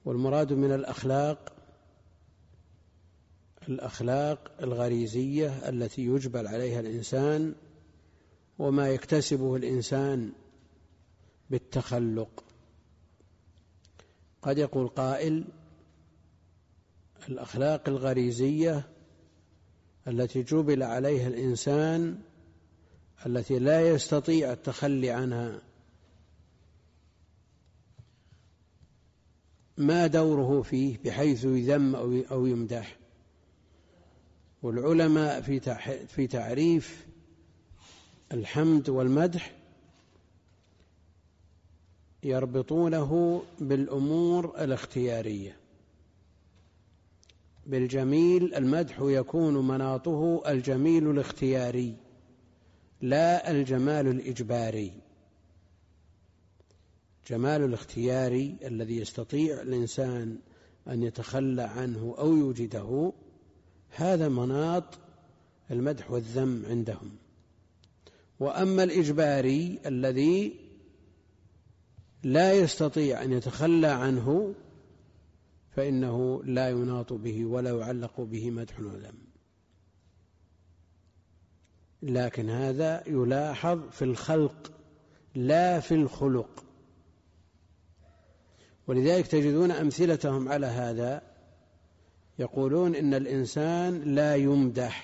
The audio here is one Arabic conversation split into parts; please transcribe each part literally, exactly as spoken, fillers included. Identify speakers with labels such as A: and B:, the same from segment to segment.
A: والمراد من الأخلاق الأخلاق الغريزية التي يجبل عليها الإنسان وما يكتسبه الإنسان بالتخلق. قد يقول قائل: الأخلاق الغريزية التي جبل عليها الإنسان التي لا يستطيع التخلي عنها، ما دوره فيه بحيث يذم أو يمدح؟ والعلماء في تعريف الحمد والمدح يربطونه بالأمور الاختيارية. بالجميل المدح يكون مناطه الجميل الاختياري لا الجمال الإجباري. جمال الاختياري الذي يستطيع الإنسان أن يتخلى عنه أو يوجده، هذا مناط المدح والذم عندهم. وأما الإجباري الذي لا يستطيع أن يتخلى عنه فإنه لا يناط به ولا يعلق به مدح وذم. لكن هذا يلاحظ في الخلق لا في الخلق، ولذلك تجدون أمثلتهم على هذا يقولون إن الإنسان لا يمدح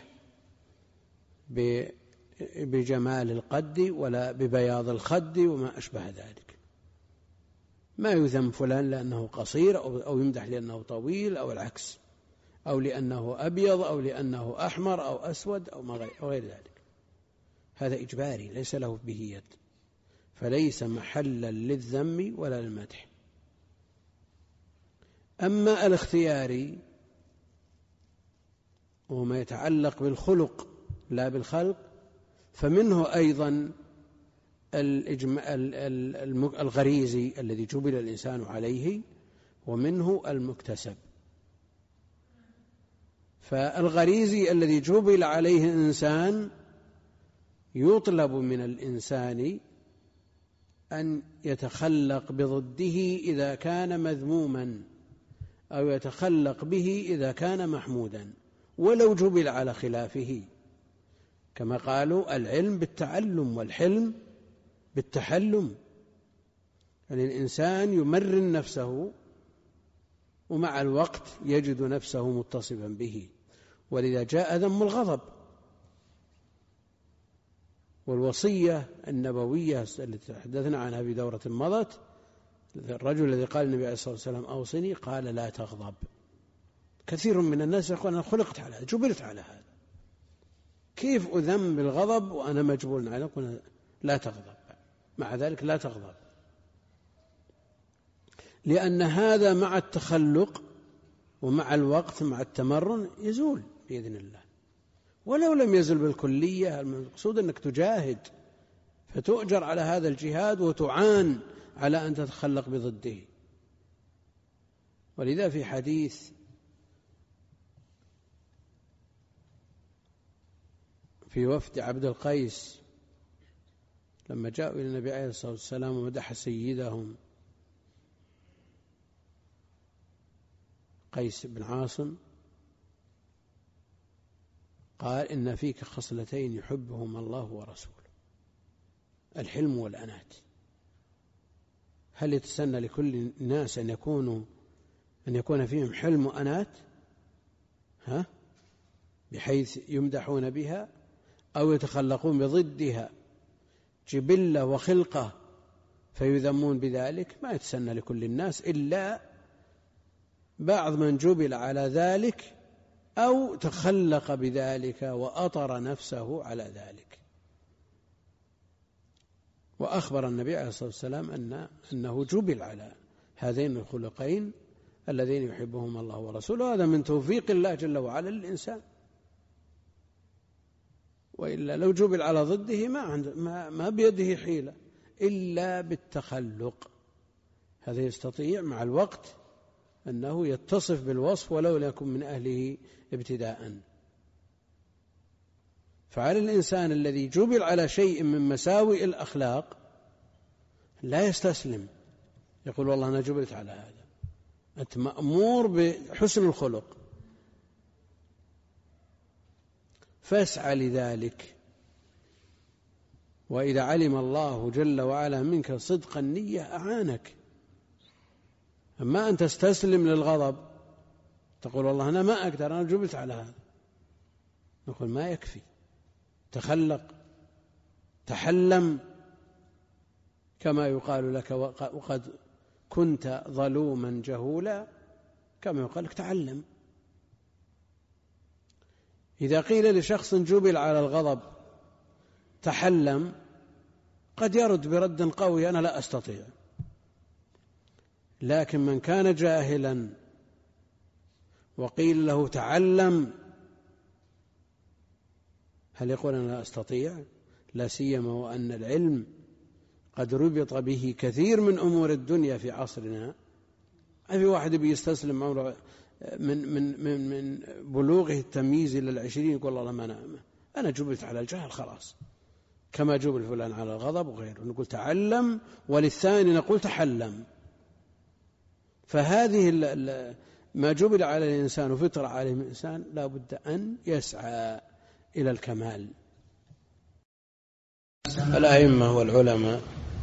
A: بجمال القد ولا ببياض الخد وما أشبه ذلك، ما يذم فلان لأنه قصير أو يمدح لأنه طويل أو العكس، أو لأنه أبيض أو لأنه أحمر أو أسود أو غير ذلك. هذا إجباري ليس له به يد، فليس محلا للذم ولا للمدح. أما الاختياري وما يتعلق بالخلق لا بالخلق، فمنه أيضا الغريزي الذي جبل الإنسان عليه، ومنه المكتسب. فالغريزي الذي جبل عليه الإنسان يطلب من الإنسان أن يتخلق بضده إذا كان مذموما، أو يتخلق به إذا كان محمودا ولو جبل على خلافه، كما قالوا: العلم بالتعلم والحلم بالتحلم. يعني الإنسان يمرن نفسه ومع الوقت يجد نفسه متصفا به، ولذا جاء ذم الغضب. والوصية النبوية التي تحدثنا عنها في دورة مضت، الرجل الذي قال النبي عليه الصلاة والسلام: أوصني، قال: لا تغضب. كثير من الناس يقول: أنا خلقت على هذا، جبلت على هذا، كيف أذم بالغضب وأنا مجبول على أقول لا تغضب؟ مع ذلك لا تغضب، لأن هذا مع التخلق ومع الوقت مع التمرن يزول بإذن الله، ولو لم يزل بالكلية. المقصود أنك تجاهد فتؤجر على هذا الجهاد وتعان على أن تتخلق بضده. ولذا في حديث في وفد عبد القيس لما جاءوا إلى النبي عليه الصلاة والسلام ومدح سيدهم قيس بن عاصم، قال: إن فيك خصلتين يحبهما الله ورسوله: الحلم والأنات. هل يتسنى لكل الناس أن يكونوا أن يكون فيهم حلم وأنات ها بحيث يمدحون بها، أو يتخلقون بضدها جبلة وخلقة فيذمون بذلك؟ ما يتسنى لكل الناس إلا بعض من جبل على ذلك أو تخلق بذلك وأطر نفسه على ذلك. وأخبر النبي عليه الصلاة والسلام أن أنه جبل على هذين الخلقين الذين يحبهم الله ورسوله. هذا من توفيق الله جل وعلا للإنسان، وإلا لو جبل على ضده ما, عنده ما, ما بيده حيلة إلا بالتخلق. هذا يستطيع مع الوقت أنه يتصف بالوصف ولو لم يكن من أهله ابتداء. فعلى الإنسان الذي جبل على شيء من مساوئ الأخلاق لا يستسلم، يقول: والله أنا جبلت على هذا، أنت مأمور بحسن الخلق، فاسعى لذلك. وإذا علم الله جل وعلا منك صدق النية أعانك. أما أن تستسلم للغضب تقول والله أنا ما أقدر، أنا جبت على هذا، نقول ما يكفي، تخلق، تحلم، كما يقال لك وقد كنت ظلوما جهولا، كما يقال لك تعلم. إذا قيل لشخص جبل على الغضب تحلم قد يرد برد قوي أنا لا أستطيع، لكن من كان جاهلا وقيل له تعلم هل يقول أنا لا أستطيع؟ لا سيما وأن العلم قد ربط به كثير من أمور الدنيا في عصرنا. في واحد بيستسلم عمره من من من من بلوغه التمييز إلى العشرين يقول الله ما أنا أنا جبلت على الجهل خلاص، كما جبل فلان على الغضب وغيره. نقول تعلم، وللثاني نقول تحلم. فهذه ما جبل على الإنسان وفطر عليه الإنسان لا بد أن يسعى إلى الكمال. الأئمة والعلماء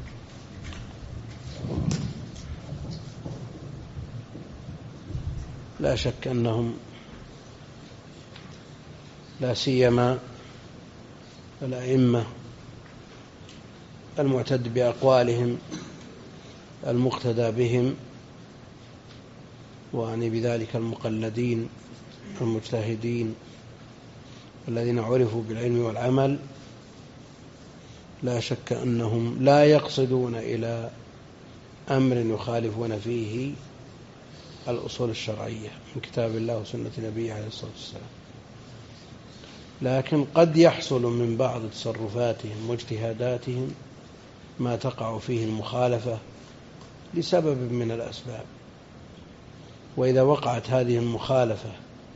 A: لا شك أنهم لا سيما الأئمة المعتد بأقوالهم المقتدى بهم، وأعني بذلك المقلدين المجتهدين الذين عرفوا بالعلم والعمل، لا شك أنهم لا يقصدون إلى أمر يخالفون فيه الأصول الشرعية من كتاب الله وسنة نبيه عليه الصلاة والسلام، لكن قد يحصل من بعض تصرفاتهم واجتهاداتهم ما تقع فيه المخالفة لسبب من الأسباب. وإذا وقعت هذه المخالفة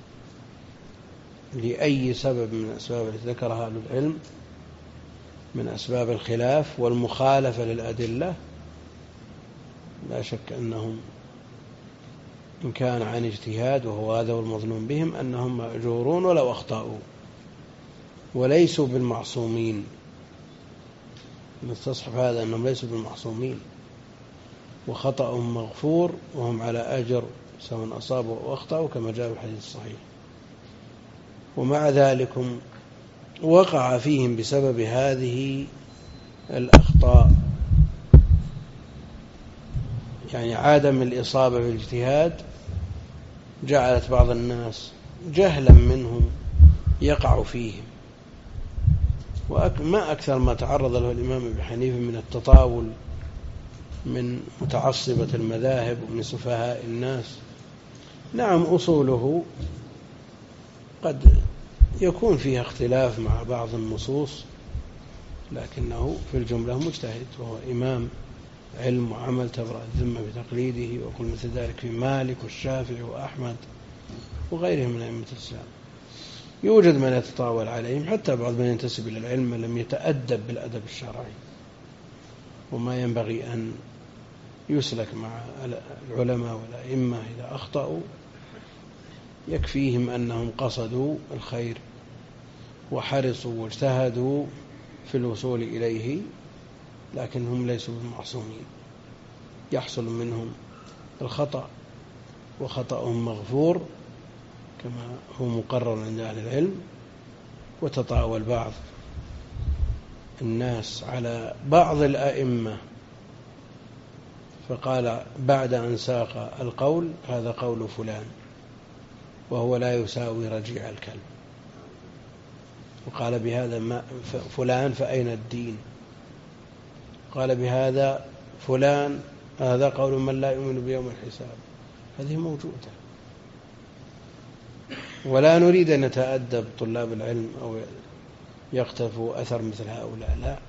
A: لأي سبب من الأسباب التي ذكرها أهل العلم من أسباب الخلاف والمخالفة للأدلة، لا شك أنهم إن كان عن اجتهاد وهو هذا المظنون بهم أنهم مأجورون ولو أخطأوا، وليسوا بالمعصومين. نستصحب هذا أنهم ليسوا بالمعصومين، وخطأهم مغفور وهم على أجر سواء أصابوا أو أخطأوا كما جاء في الحديث الصحيح. ومع ذلك وقع فيهم بسبب هذه الأخطاء، يعني عدم الإصابة في الاجتهاد جعلت بعض الناس جهلا منهم يقع فيهم. وما أكثر ما تعرض له الإمام ابن حنيفة من التطاول من متعصبة المذاهب ومن سفهاء الناس. نعم أصوله قد يكون فيها اختلاف مع بعض النصوص، لكنه في الجملة مجتهد، وهو إمام علم وعمل تبرأ الذمة بتقليده، وقل مثل ذلك في مالك والشافعي وأحمد وغيرهم من أئمة الإسلام. يوجد من يتطاول عليهم، حتى بعض من ينتسب إلى العلم لم يتأدب بالأدب الشرعي، وما ينبغي أن يسلك مع العلماء والأئمة. إذا أخطأوا يكفيهم أنهم قصدوا الخير وحرصوا واجتهدوا في الوصول إليه، لكنهم ليسوا بالمعصومين، يحصل منهم الخطأ وخطأهم مغفور كما هو مقرر عند أهل العلم. وتطاول بعض الناس على بعض الأئمة فقال بعد أن ساق القول هذا قول فلان وهو لا يساوي رجيع الكلب، وقال بهذا ما فلان فأين الدين، قال بهذا فلان هذا قول من لا يؤمن بيوم الحساب. هذه موجودة، ولا نريد أن نتأدب طلاب العلم أو يقتفوا أثر مثل هؤلاء، لا،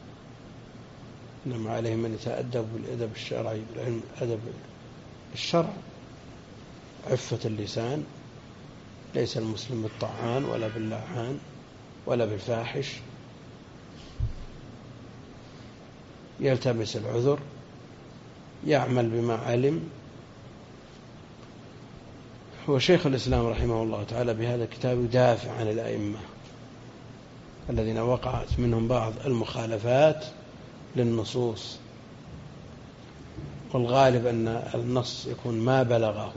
A: إنما عليهم أن يتأدب بالأدب الشرعي، بالعلم أدب الشرع، عفة اللسان، ليس المسلم بالطعان ولا باللعان ولا بالفاحش، يلتمس العذر، يعمل بما علم، هو شيخ الإسلام رحمه الله تعالى بهذا الكتاب يدافع عن الأئمة الذين وقعت منهم بعض المخالفات للنصوص، والغالب أن النص يكون ما بلغه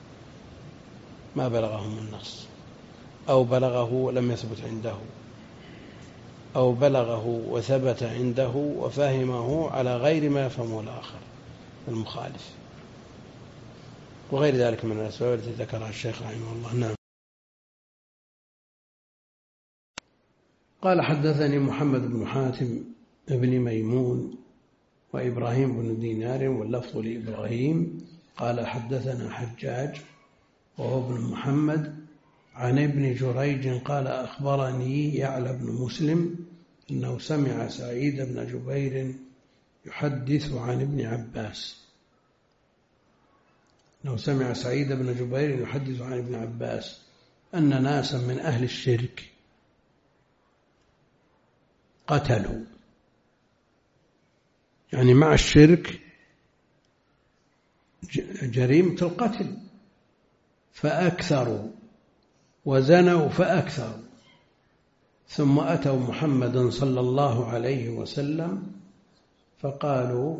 A: ما بلغهم النص، أو بلغه لم يثبت عنده، أو بلغه وثبت عنده وفهمه على غير ما يفهمه الآخر المخالف، وغير ذلك من الأسباب التي ذكرها الشيخ رحمه الله. نعم. قال حدثني محمد بن حاتم ابن ميمون وإبراهيم بن دينار واللفظ لإبراهيم قال حدثنا حجاج وهو ابن محمد عن ابن جريج قال أخبرني يعلى بن مسلم أنه سمع سعيد بن جبير يحدث عن ابن عباس أنه سمع سعيد بن جبير يحدث عن ابن عباس أن ناسا من أهل الشرك قتلوا، يعني مع الشرك جريمة القتل، فأكثروا وزنوا فأكثروا، ثم أتوا محمدا صلى الله عليه وسلم فقالوا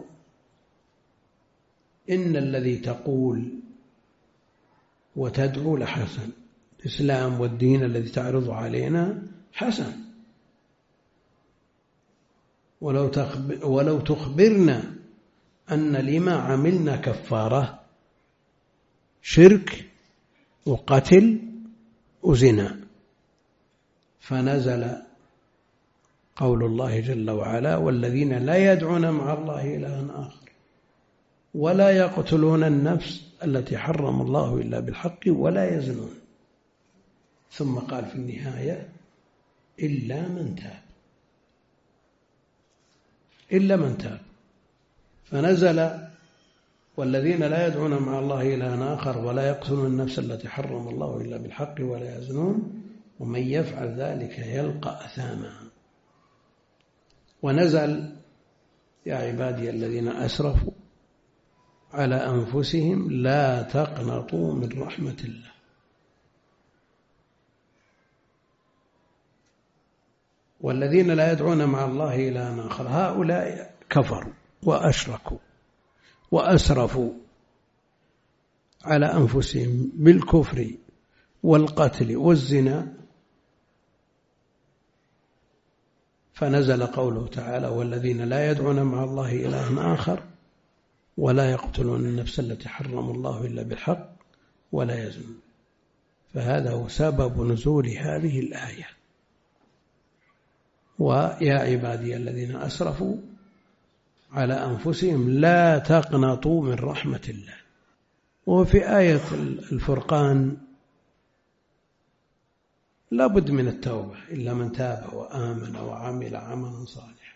A: إن الذي تقول وتدعو لحسن، الإسلام والدين الذي تعرض علينا حسن، ولو, ولو تخبرنا أن لما عملنا كفارة شرك وقتل وزنا. فنزل قول الله جل وعلا والذين لا يدعون مع الله إلها آخر ولا يقتلون النفس التي حرم الله إلا بالحق ولا يزنون، ثم قال في النهاية إلا من تاب، إلا من تاب. فنزل والذين لا يدعون مع الله إلها آخر ولا يقتلون النفس التي حرم الله إلا بالحق ولا يزنون ومن يفعل ذلك يلقى أثاما. ونزل يا عبادي الذين أسرفوا على أنفسهم لا تقنطوا من رحمة الله. والذين لا يدعون مع الله إلها آخر هؤلاء كفروا وأشركوا وأسرفوا على أنفسهم بالكفر والقتل والزنا. فنزل قوله تعالى والذين لا يدعون مع الله إلها آخر ولا يقتلون النفس التي حرم الله إلا بالحق ولا يزنون. فهذا هو سبب نزول هذه الآية. ويا عبادي الذين أسرفوا على أنفسهم لا تقنطوا من رحمة الله. وفي آية الفرقان لا بد من التوبة إلا من تاب وآمن وعمل عملا صالحا.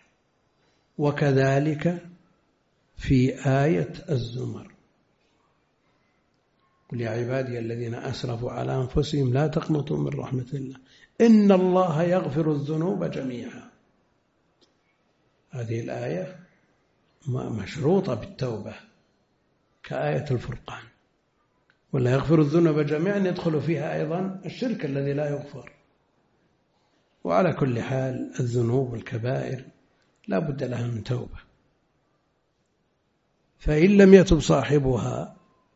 A: وكذلك في آية الزمر قل يا عبادي الذين أسرفوا على أنفسهم لا تقنطوا من رحمة الله إن الله يغفر الذنوب جميعا. هذه الآية مشروطة بالتوبة كآية الفرقان، ولا يغفر الذنوب جميعا يدخل فيها أيضا الشرك الذي لا يغفر. وعلى كل حال الذنوب والكبائر لا بد لها من توبة، فإن لم يتب صاحبها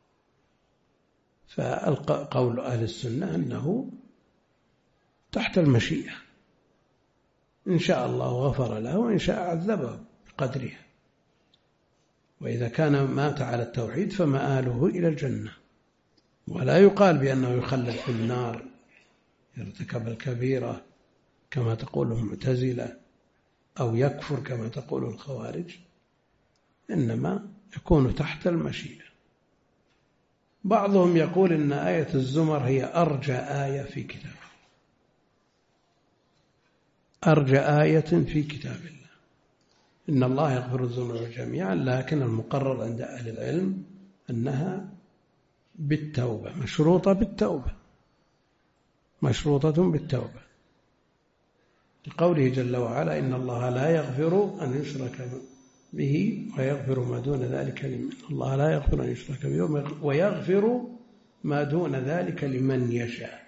A: فقول أهل السنة أنه تحت المشيئة، إن شاء الله غفر له وإن شاء عذبه بقدرها. وإذا كان مات على التوحيد فمآله إلى الجنة، ولا يقال بأنه يخلد في النار يرتكب الكبيرة كما تقول المعتزلة أو يكفر كما تقول الخوارج، إنما يكون تحت المشيئة. بعضهم يقول إن آية الزمر هي أرجى آية في كتاب أرجى آية في كتاب الله. إن الله يغفر الذنوب جميعا، لكن المقرر عند أهل العلم أنها بالتوبة، مشروطة بالتوبة، مشروطة بالتوبة، لقوله جل وعلا إن الله لا يغفر أن يشرك به ويغفر ما دون ذلك لمن. الله لا يغفر أن يشرك به ويغفر ما دون ذلك لمن يشاء،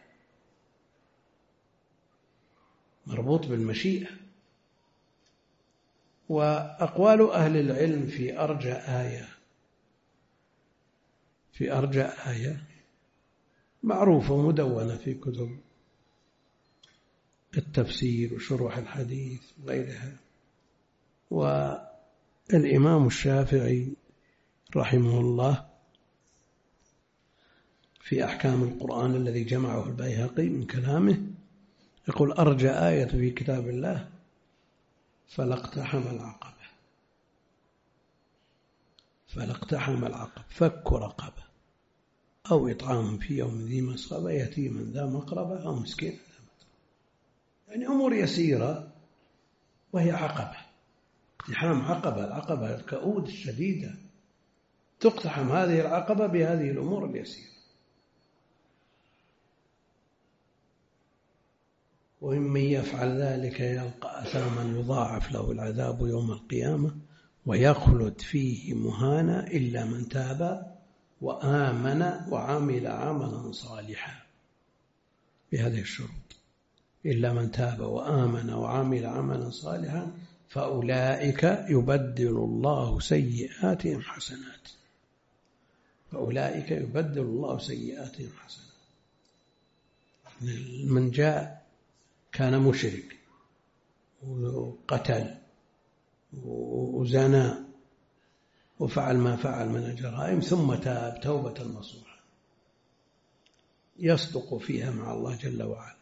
A: مربوط بالمشيئة. وأقوال أهل العلم في أرجى آية في أرجى آية معروفة مدونة في كتب التفسير وشروح الحديث وغيرها. والإمام الشافعي رحمه الله في أحكام القرآن الذي جمعه البيهقي من كلامه يقول: أرجى آية في كتاب الله فلاقتحم العقبة فلاقتحم العقبة فك رقبة أو إطعام في يوم ذي مسغبة يتيما ذا مقربة أو مسكين ذا متربة. يعني أمور يسيرة وهي عقبة، اقتحام عقبة، العقبة الكؤود الشديدة، تقتحم هذه العقبة بهذه الأمور اليسيرة. ومن يفعل ذلك يلقى أثاما يضاعف له العذاب يوم القيامة ويخلد فيه مهانا إلا من تاب وآمن وعمل عملا صالحا، بهذه الشروط: إلا من تاب وآمن وعمل عملا صالحا فأولئك يبدل الله سيئاتهم حسنات فأولئك يبدل الله سيئاتهم حسنات. من جاء كان مشرك وقتل وزنى وفعل ما فعل من الجرائم ثم تاب توبة نصوحا يصدق فيها مع الله جل وعلا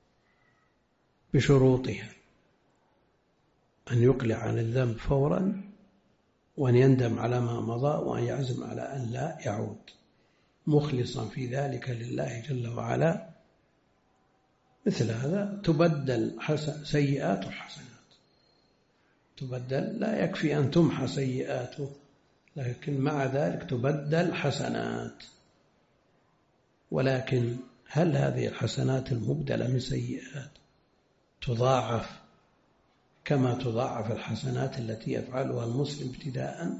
A: بشروطها: أن يقلع عن الذنب فورا، وأن يندم على ما مضى، وأن يعزم على أن لا يعود، مخلصا في ذلك لله جل وعلا. مثل هذا تبدل سيئاته حسنات، تبدل، لا يكفي أن تمحى سيئاته، لكن مع ذلك تبدل حسنات. ولكن هل هذه الحسنات المبدلة من سيئات تضاعف كما تضاعف الحسنات التي يفعلها المسلم ابتداء؟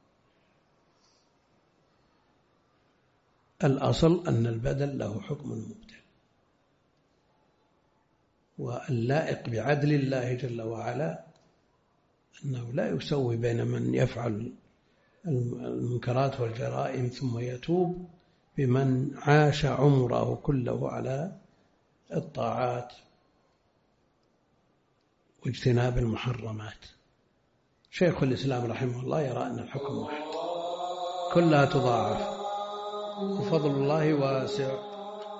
A: الأصل أن البدل له حكم المبدل، واللائق بعدل الله جل وعلا أنه لا يسوي بين من يفعل المنكرات والجرائم ثم يتوب بمن عاش عمره كله على الطاعات واجتناب المحرمات. شيخ الإسلام رحمه الله يرى أن الحكم واحد، كلها تضاعف وفضل الله واسع.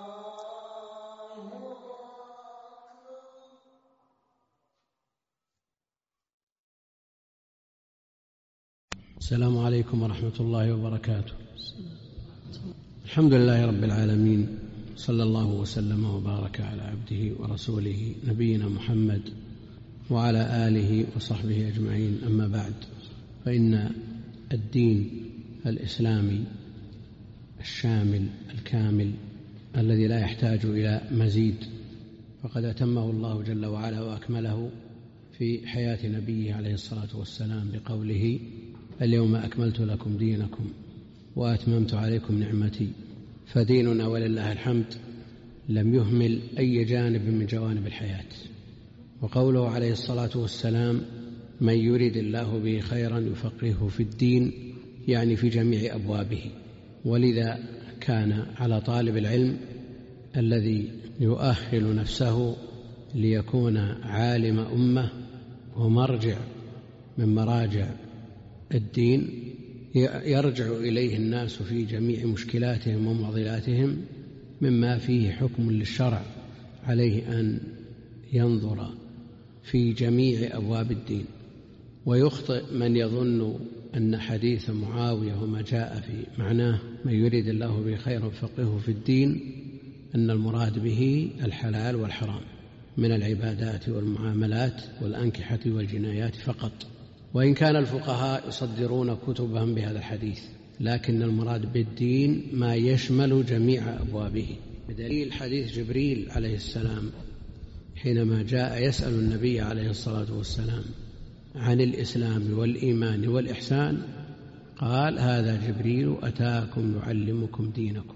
A: السلام عليكم ورحمة الله وبركاته. الحمد لله رب العالمين، صلى الله وسلم وبارك على عبده ورسوله نبينا محمد وعلى آله وصحبه أجمعين. أما بعد، فإن الدين الإسلامي الشامل الكامل الذي لا يحتاج إلى مزيد فقد أتمه الله جل وعلا وأكمله في حياة نبيه عليه الصلاة والسلام بقوله: اليوم أكملت لكم دينكم وأتممت عليكم نعمتي. فديننا ولله الحمد لم يهمل أي جانب من جوانب الحياة. وقوله عليه الصلاة والسلام: من يريد الله به خيرا يفقهه في الدين، يعني في جميع أبوابه. ولذا كان على طالب العلم الذي يؤهل نفسه ليكون عالم أمة ومرجع من مراجع الدين يرجع إليه الناس في جميع مشكلاتهم ومعضلاتهم مما فيه حكم للشرع، عليه أن ينظر في جميع أبواب الدين. ويخطئ من يظن أن حديث معاوية وما جاء في معناه من يريد الله به خيرا يفقهه في الدين أن المراد به الحلال والحرام من العبادات والمعاملات والأنكحة والجنايات فقط، وإن كان الفقهاء يصدرون كتبهم بهذا الحديث، لكن المراد بالدين ما يشمل جميع أبوابه، بدليل حديث جبريل عليه السلام حينما جاء يسأل النبي عليه الصلاة والسلام عن الإسلام والإيمان والإحسان، قال: هذا جبريل أتاكم يعلمكم دينكم.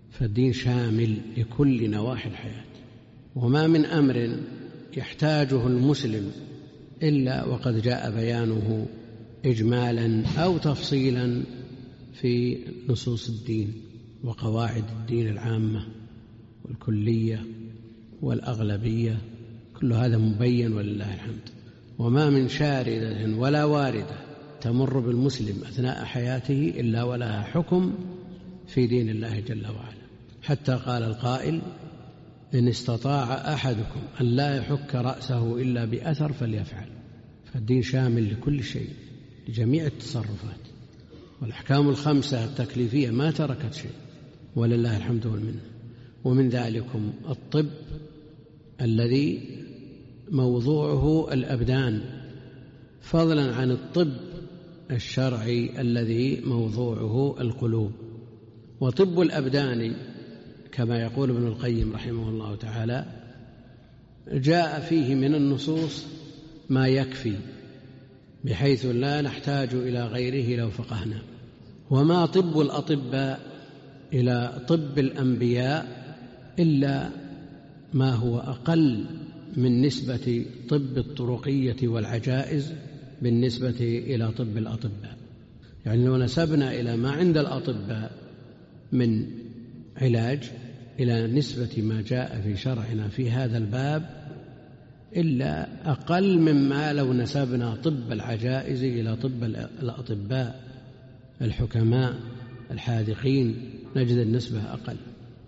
A: فالدين شامل لكل نواحي الحياة، وما من أمر يحتاجه المسلم إلا وقد جاء بيانه إجمالا أو تفصيلا في نصوص الدين وقواعد الدين العامة والكلية والأغلبية، كل هذا مبين ولله الحمد. وما من شاردة ولا واردة تمر بالمسلم أثناء حياته إلا ولها حكم في دين الله جل وعلا، حتى قال القائل: إن استطاع أحدكم أن لا يحك رأسه إلا بأثر فليفعل. فالدين شامل لكل شيء، لجميع التصرفات، والأحكام الخمسة التكليفية ما تركت شيء ولله الحمد والمنة. ومن ذلكم الطب الذي موضوعه الأبدان، فضلا عن الطب الشرعي الذي موضوعه القلوب. وطب الأبدان كما يقول ابن القيم رحمه الله تعالى جاء فيه من النصوص ما يكفي، بحيث لا نحتاج إلى غيره لو فقهنا. وما طب الأطباء إلى طب الأنبياء إلا ما هو أقل من نسبة طب الطرقية والعجائز بالنسبة إلى طب الأطباء. يعني لو نسبنا إلى ما عند الأطباء من علاج إلى نسبة ما جاء في شرعنا في هذا الباب إلا أقل مما لو نسبنا طب العجائز إلى طب الأطباء الحكماء الحاذقين، نجد النسبة أقل.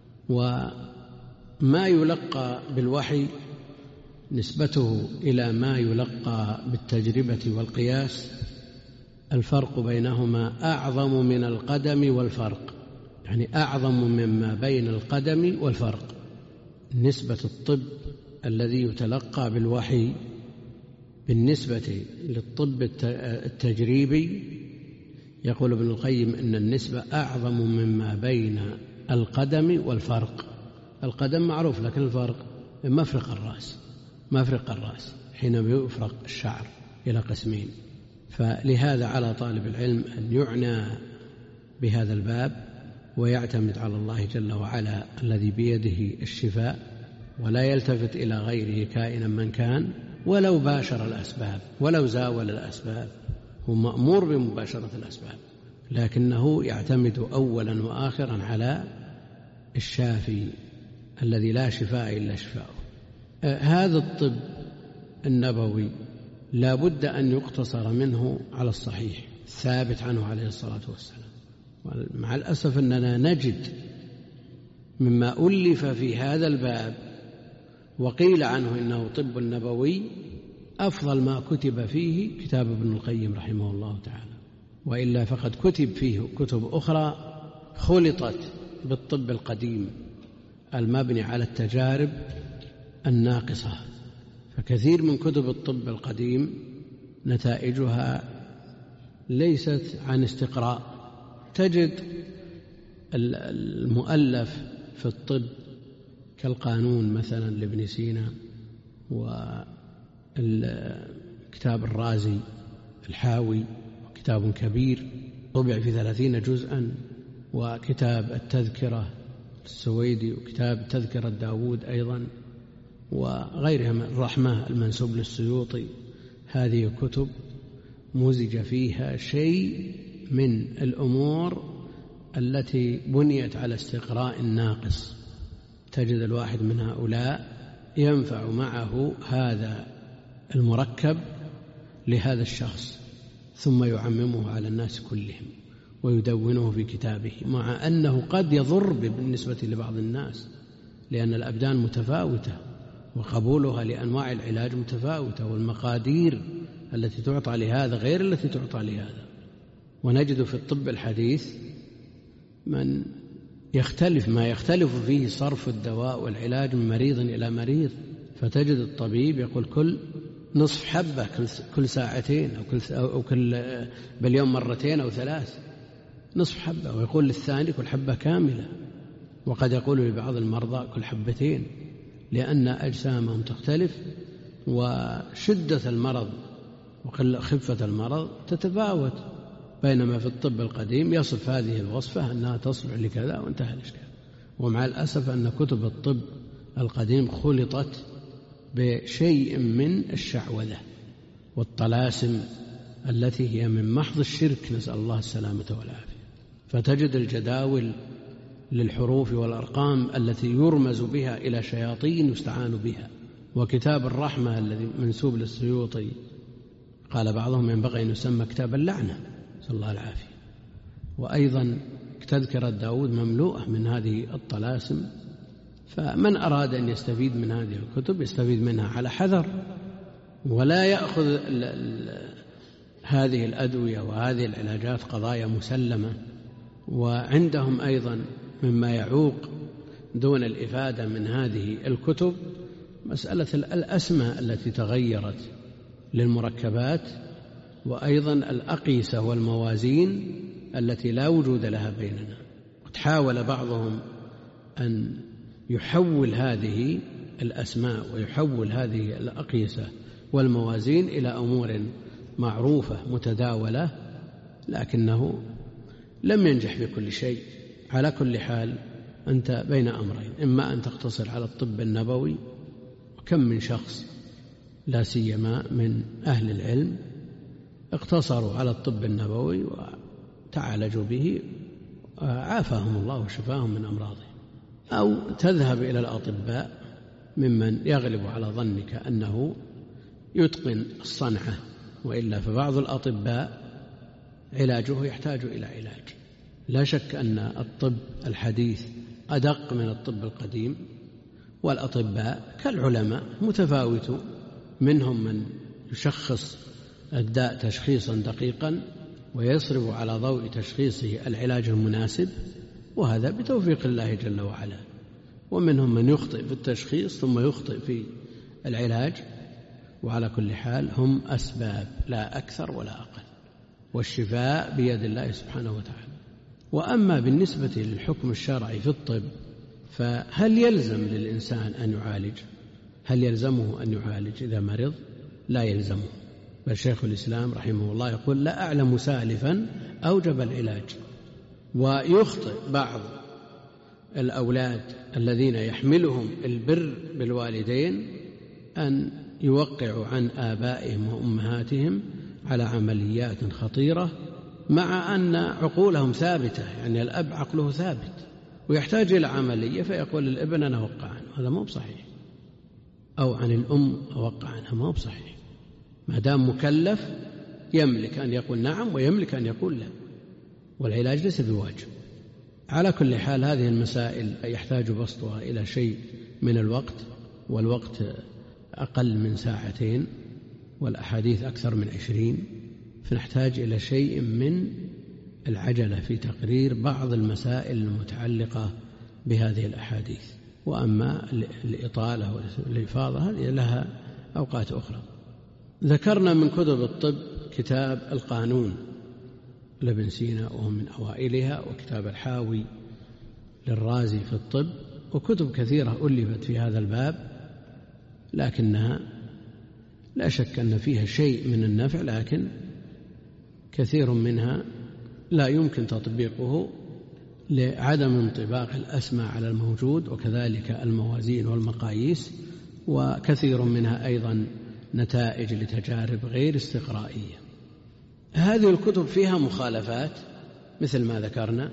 A: وما يلقى بالوحي نسبته إلى ما يلقى بالتجربة والقياس الفرق بينهما أعظم من القدم والفرق، يعني أعظم مما بين القدم والفرق. نسبة الطب الذي يتلقى بالوحي بالنسبة للطب التجريبي يقول ابن القيم إن النسبة أعظم مما بين القدم والفرق. القدم معروف، لكن الفرق مفرق الرأس، مفرق الرأس حينما يفرق الشعر إلى قسمين. فلهذا على طالب العلم أن يعنى بهذا الباب ويعتمد على الله جل وعلا الذي بيده الشفاء، ولا يلتفت إلى غيره كائنا من كان، ولو باشر الأسباب ولو زاول الأسباب. هو مأمور بمباشرة الأسباب، لكنه يعتمد أولا وآخرا على الشافي الذي لا شفاء إلا شفاؤه. هذا الطب النبوي لا بد أن يقتصر منه على الصحيح الثابت عنه عليه الصلاة والسلام. مع الأسف أننا نجد مما ألف في هذا الباب وقيل عنه إنه طب نبوي أفضل ما كتب فيه كتاب ابن القيم رحمه الله تعالى، وإلا فقد كتب فيه كتب أخرى خلطت بالطب القديم المبني على التجارب الناقصة. فكثير من كتب الطب القديم نتائجها ليست عن استقراء. تجد المؤلف في الطب كالقانون مثلا لابن سينا، وكتاب الرازي الحاوي كتاب كبير طبع في ثلاثين جزءا، وكتاب التذكرة السويدي، وكتاب تذكرة داود أيضا، وغيرها من الرحمة المنسوب للسيوطي. هذه كتب مزج فيها شيء من الأمور التي بنيت على استقراء ناقص. تجد الواحد من هؤلاء ينفع معه هذا المركب لهذا الشخص ثم يعممه على الناس كلهم ويدونه في كتابه، مع أنه قد يضر بالنسبة لبعض الناس، لأن الأبدان متفاوتة وقبولها لأنواع العلاج متفاوتة، والمقادير التي تعطى لهذا غير التي تعطى لهذا. ونجد في الطب الحديث من يختلف ما يختلف فيه صرف الدواء والعلاج من مريض إلى مريض، فتجد الطبيب يقول كل نصف حبة كل ساعتين أو كل, أو كل باليوم مرتين أو ثلاث، نصف حبة، ويقول للثاني كل حبة كاملة، وقد يقول لبعض المرضى كل حبتين، لأن أجسامهم تختلف وشدة المرض وخفة المرض تتفاوت. بينما في الطب القديم يصف هذه الوصفة أنها تصلح لكذا وانتهى الإشكال. ومع الأسف أن كتب الطب القديم خلطت بشيء من الشعوذة والطلاسم التي هي من محض الشرك، نسأل الله السلامة والعافية. فتجد الجداول للحروف والأرقام التي يرمز بها إلى شياطين يستعان بها، وكتاب الرحمة الذي منسوب للسيوطي قال بعضهم ينبغي أن يسمى كتاب اللعنة، نسأل الله العافية. وأيضا تذكرة داود مملوءة من هذه الطلاسم، فمن أراد أن يستفيد من هذه الكتب يستفيد منها على حذر، ولا يأخذ ال ال هذه الأدوية وهذه العلاجات قضايا مسلمة. وعندهم أيضا مما يعوق دون الإفادة من هذه الكتب مسألة الأسماء التي تغيرت للمركبات، وأيضا الأقيسة والموازين التي لا وجود لها بيننا. حاول بعضهم أن يحول هذه الأسماء ويحول هذه الأقيسة والموازين إلى أمور معروفة متداولة، لكنه لم ينجح في كل شيء. على كل حال أنت بين أمرين، إما أن تقتصر على الطب النبوي، وكم من شخص لا سيما من أهل العلم اقتصروا على الطب النبوي وتعالجوا به عافاهم الله وشفاهم من أمراضهم، أو تذهب إلى الأطباء ممن يغلب على ظنك أنه يتقن الصنعة، وإلا فبعض الأطباء علاجه يحتاج إلى علاج. لا شك أن الطب الحديث أدق من الطب القديم، والأطباء كالعلماء متفاوتون، منهم من يشخص الداء تشخيصا دقيقا ويصرف على ضوء تشخيصه العلاج المناسب، وهذا بتوفيق الله جل وعلا، ومنهم من يخطئ في التشخيص ثم يخطئ في العلاج. وعلى كل حال هم أسباب لا أكثر ولا أقل، والشفاء بيد الله سبحانه وتعالى. وأما بالنسبة للحكم الشرعي في الطب، فهل يلزم للإنسان أن يعالج؟ هل يلزمه أن يعالج إذا مرض؟ لا يلزمه. بل شيخ الإسلام رحمه الله يقول: لا أعلم سالفا أوجب العلاج. ويخطئ بعض الأولاد الذين يحملهم البر بالوالدين أن يوقعوا عن آبائهم وأمهاتهم على عمليات خطيرة، مع أن عقولهم ثابتة، يعني الأب عقله ثابت ويحتاج إلى عملية، فيقول الابن أنا أوقع عنه، هذا مو بصحيح. أو عن الأم أوقع عنها، مو بصحيح. ما دام مكلف يملك أن يقول نعم ويملك أن يقول لا، والعلاج ليس بواجب. على كل حال هذه المسائل يحتاج بسطها إلى شيء من الوقت، والوقت أقل من ساعتين والأحاديث أكثر من عشرين، فنحتاج إلى شيء من العجلة في تقرير بعض المسائل المتعلقة بهذه الأحاديث. وأما الإطالة والإفاضة هذه لها أوقات أخرى. ذكرنا من كتب الطب كتاب القانون لابن سينا وهو من أوائلها، وكتاب الحاوي للرازي في الطب، وكتب كثيرة ألفت في هذا الباب، لكنها لا شك أن فيها شيء من النفع، لكن كثير منها لا يمكن تطبيقه لعدم انطباق الأسماء على الموجود، وكذلك الموازين والمقاييس، وكثير منها أيضا نتائج لتجارب غير استقرائية. هذه الكتب فيها مخالفات مثل ما ذكرنا،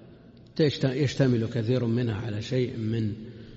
A: يشتمل كثير منها على شيء من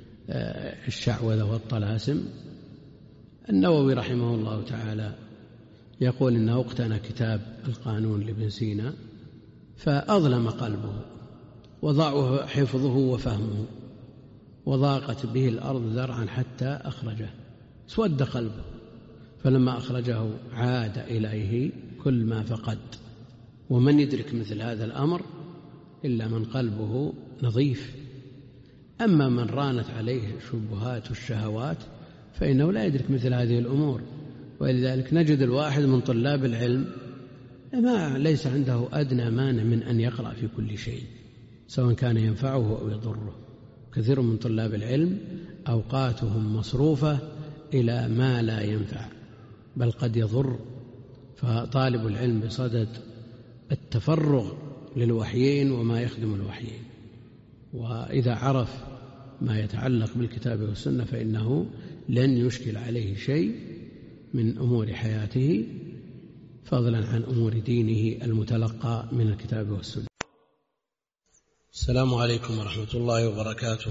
A: الشعوذة والطلاسم. النووي رحمه الله تعالى يقول إنه اقتنى كتاب القانون لابن سينا فأظلم قلبه وضاعه حفظه وفهمه، وضاقت به الأرض ذرعا حتى أخرجه، سود قلبه، فلما أخرجه عاد إليه كل ما فقد. ومن يدرك مثل هذا الأمر إلا من قلبه نظيف. أما من رانت عليه الشبهات والشهوات فإنه لا يدرك مثل هذه الأمور. ولذلك نجد الواحد من طلاب العلم ما ليس عنده أدنى مانع من أن يقرأ في كل شيء سواء كان ينفعه أو يضره. كثير من طلاب العلم أوقاتهم مصروفة إلى ما لا ينفع بل قد يضر، فطالب العلم بصدد التفرغ للوحيين وما يخدم الوحيين. وإذا عرف ما يتعلق بالكتاب والسنة فإنه لن يشكل عليه شيء من أمور حياته، فضلا عن أمور دينه المتلقى من الكتاب والسنة. السلام عليكم ورحمة الله وبركاته.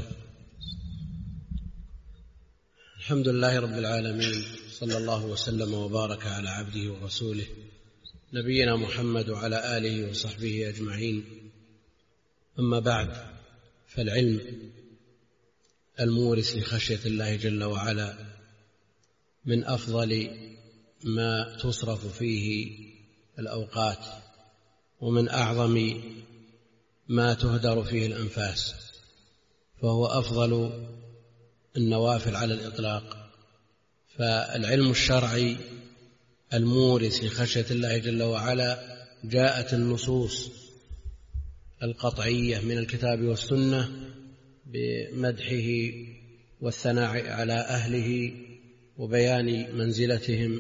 A: الحمد لله رب العالمين، صلى الله وسلم وبارك على عبده ورسوله نبينا محمد وعلى آله وصحبه أجمعين. أما بعد، فالعلم المورث لخشية الله جل وعلا من أفضل ما تصرف فيه الأوقات، ومن أعظم ما تهدر فيه الأنفاس، فهو أفضل النوافل على الإطلاق. فالعلم الشرعي المورث لخشية الله جل وعلا جاءت النصوص القطعية من الكتاب والسنة بمدحه والثناء على أهله وبيان منزلتهم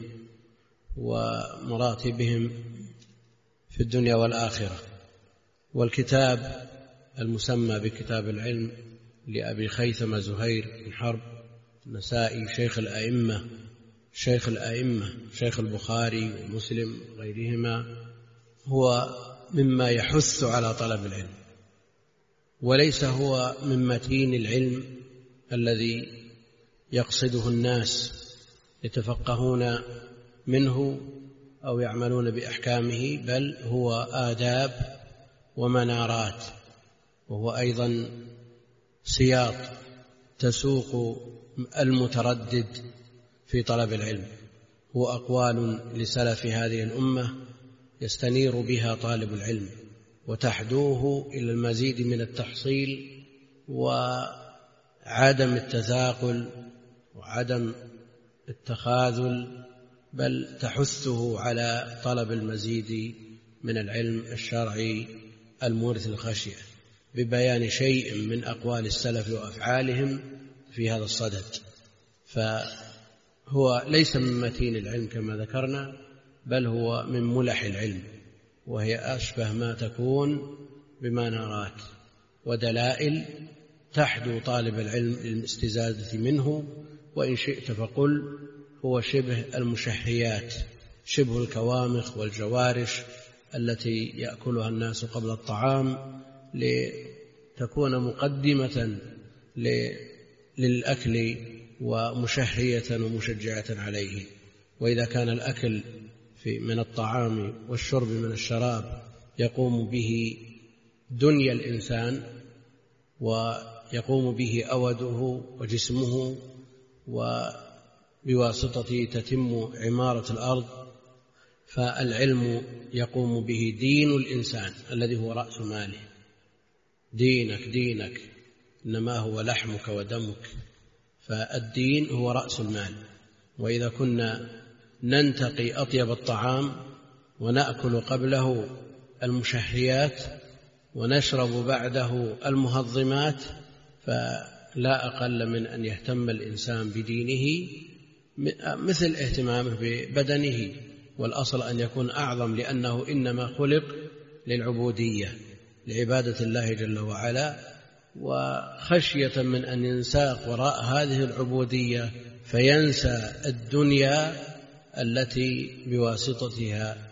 A: ومراتبهم في الدنيا والآخرة. والكتاب المسمى بكتاب العلم لأبي خيثمة زهير بن حرب النسائي شيخ الأئمة شيخ الأئمة شيخ البخاري ومسلم وغيرهما، هو مما يحث على طلب العلم، وليس هو من متين العلم الذي يقصده الناس يتفقهون منه أو يعملون بأحكامه، بل هو آداب ومنارات، وهو أيضا سياط تسوق المتردد في طلب العلم. هو أقوال لسلف هذه الأمة يستنير بها طالب العلم وتحدوه إلى المزيد من التحصيل وعدم التثاقل وعدم التخاذل، بل تحثه على طلب المزيد من العلم الشرعي المورث للخشية ببيان شيء من أقوال السلف وأفعالهم في هذا الصدد. فهو ليس من متين العلم كما ذكرنا، بل هو من ملح العلم، وهي أشبه ما تكون بمنارات ودلائل تحدو طالب العلم للاستزادة منه، وإن شئت فقل هو شبه المشهيات، شبه الكوامخ والجوارش التي يأكلها الناس قبل الطعام لتكون مقدمة للأكل ومشهية ومشجعة عليه. وإذا كان الأكل في من الطعام والشرب من الشراب يقوم به دنيا الإنسان ويقوم به أوده وجسمه وبواسطته تتم عمارة الأرض، فالعلم يقوم به دين الإنسان الذي هو رأس ماله. دينك دينك إنما هو لحمك ودمك، فالدين هو رأس المال. وإذا كنا ننتقي أطيب الطعام ونأكل قبله المشهيات ونشرب بعده المهضمات، فلا أقل من أن يهتم الإنسان بدينه مثل اهتمامه ببدنه، والأصل أن يكون أعظم، لأنه إنما خلق للعبودية لعبادة الله جل وعلا، وخشية من أن ينساق وراء هذه العبودية فينسى الدنيا التي بواسطتها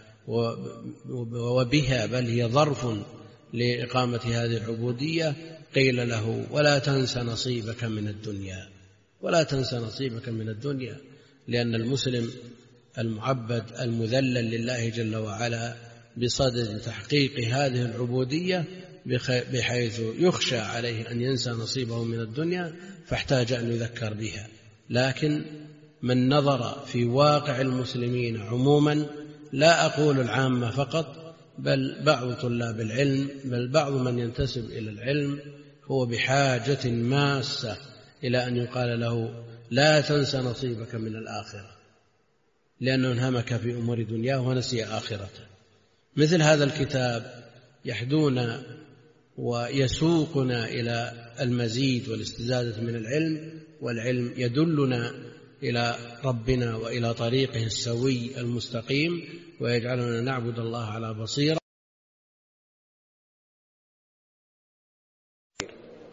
A: وبها، بل هي ظرف لإقامة هذه العبودية. قيل له: ولا تنس نصيبك من الدنيا، ولا تنس نصيبك من الدنيا، لأن المسلم المعبد المذلل لله جل وعلا بصدد تحقيق هذه العبودية بحيث يخشى عليه أن ينسى نصيبه من الدنيا، فاحتاج أن يذكر بها. لكن من نظر في واقع المسلمين عموما، لا أقول العامة فقط، بل بعض طلاب العلم، بل بعض من ينتسب إلى العلم، هو بحاجة ماسة إلى أن يقال له: لا تنسى نصيبك من الآخرة، لأنه انهمك في أمور دنياه ونسي آخرته. مثل هذا الكتاب يحدونا ويسوقنا إلى المزيد والاستزادة من العلم، والعلم يدلنا إلى ربنا وإلى طريقه السوي المستقيم، ويجعلنا نعبد الله على بصيرة.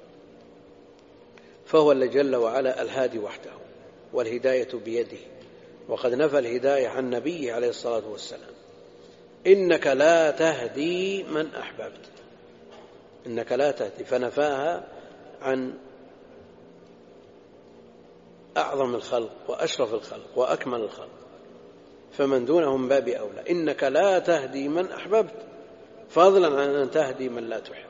A: فهو الذي جل وعلا الهادي وحده، والهداية بيده، وقد نفى الهداية عن نبيه عليه الصلاة والسلام: إنك لا تهدي من أحببت، إنك لا تهدي، فنفاها عن أعظم الخلق وأشرف الخلق وأكمل الخلق، فمن دونهم باب أولى. إنك لا تهدي من أحببت، فضلا عن أن تهدي من لا تحب.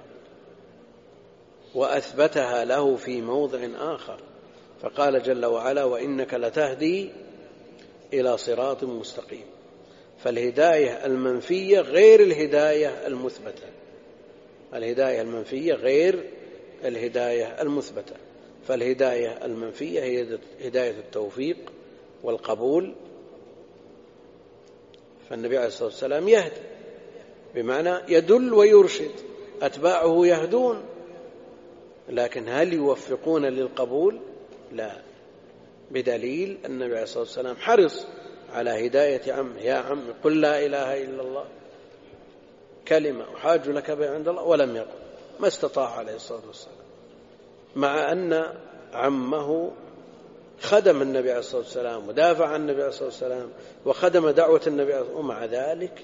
A: وأثبتها له في موضع آخر فقال جل وعلا: وإنك لتهدي إلى صراط مستقيم. فالهداية المنفية غير الهداية المثبتة، الهداية المنفية غير الهداية المثبتة. فالهداية المنفية هي هداية التوفيق والقبول، فالنبي عليه الصلاة والسلام يهدي بمعنى يدل ويرشد، أتباعه يهدون، لكن هل يوفقون للقبول؟ لا، بدليل أن النبي عليه الصلاة والسلام حرص على هداية عمه: يا عم قل لا إله إلا الله كلمة أحاج لك بها عند الله، ولم يقل، ما استطاع عليه الصلاة والسلام، مع أن عمه خدم النبي عليه الصلاة والسلام ودافع عن النبي عليه الصلاة والسلام وخدم دعوة النبي عليه الصلاة والسلام، ومع ذلك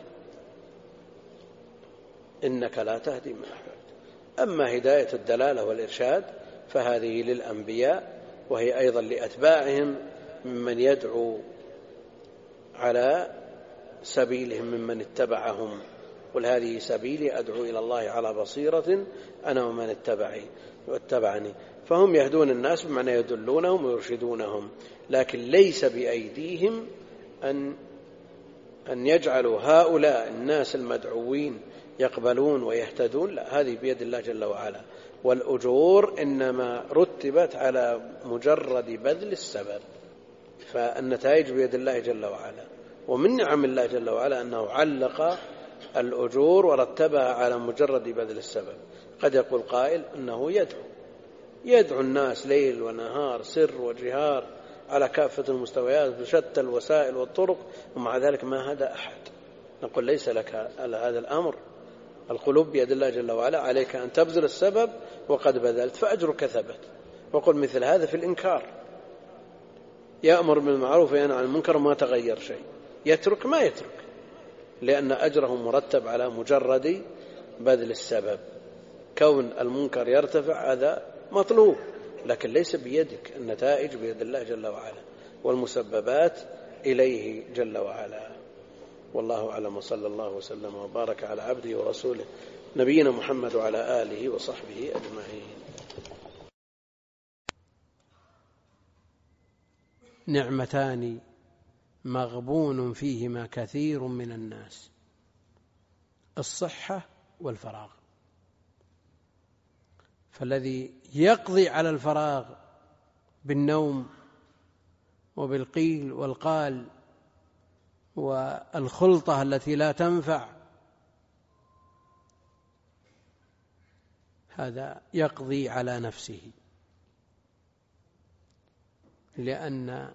A: إنك لا تهدي من أحببت. أما هداية الدلالة والإرشاد فهذه للأنبياء، وهي أيضا لأتباعهم ممن يدعو على سبيلهم ممن اتبعهم: قل هذه سبيلي أدعو إلى الله على بصيرة أنا ومن اتبعي واتبعني. فهم يهدون الناس بمعنى يدلونهم ويرشدونهم، لكن ليس بأيديهم أن أن يجعلوا هؤلاء الناس المدعوين يقبلون ويهتدون، لا، هذه بيد الله جل وعلا. والأجور إنما رتبت على مجرد بذل السبب، فالنتائج بيد الله جل وعلا. ومن نعم الله جل وعلا أنه علق الأجور ورتبها على مجرد بذل السبب. قد يقول قائل أنه يدعو يدعو الناس ليل ونهار، سر وجهار، على كافة المستويات بشتى الوسائل والطرق، ومع ذلك ما هدى أحد. نقول ليس لك هذا الأمر، القلوب بيد الله جل وعلا، عليك أن تبذل السبب، وقد بذلت فأجرك ثبت. وقل مثل هذا في الإنكار: يأمر بالمعروف وينهى عن المنكر وما تغير شيء، يترك ما يترك، لأن أجره مرتب على مجرد بذل السبب. كون المنكر يرتفع هذا مطلوب، لكن ليس بيدك، النتائج بيد الله جل وعلا والمسببات إليه جل وعلا. والله أعلم، وصلى الله وسلم وبارك على عبده ورسوله نبينا محمد وعلى آله وصحبه أجمعين. نعمتان مغبون فيهما كثير من الناس: الصحة والفراغ. فالذي يقضي على الفراغ بالنوم وبالقيل والقال والخلطة التي لا تنفع، هذا يقضي على نفسه، لأن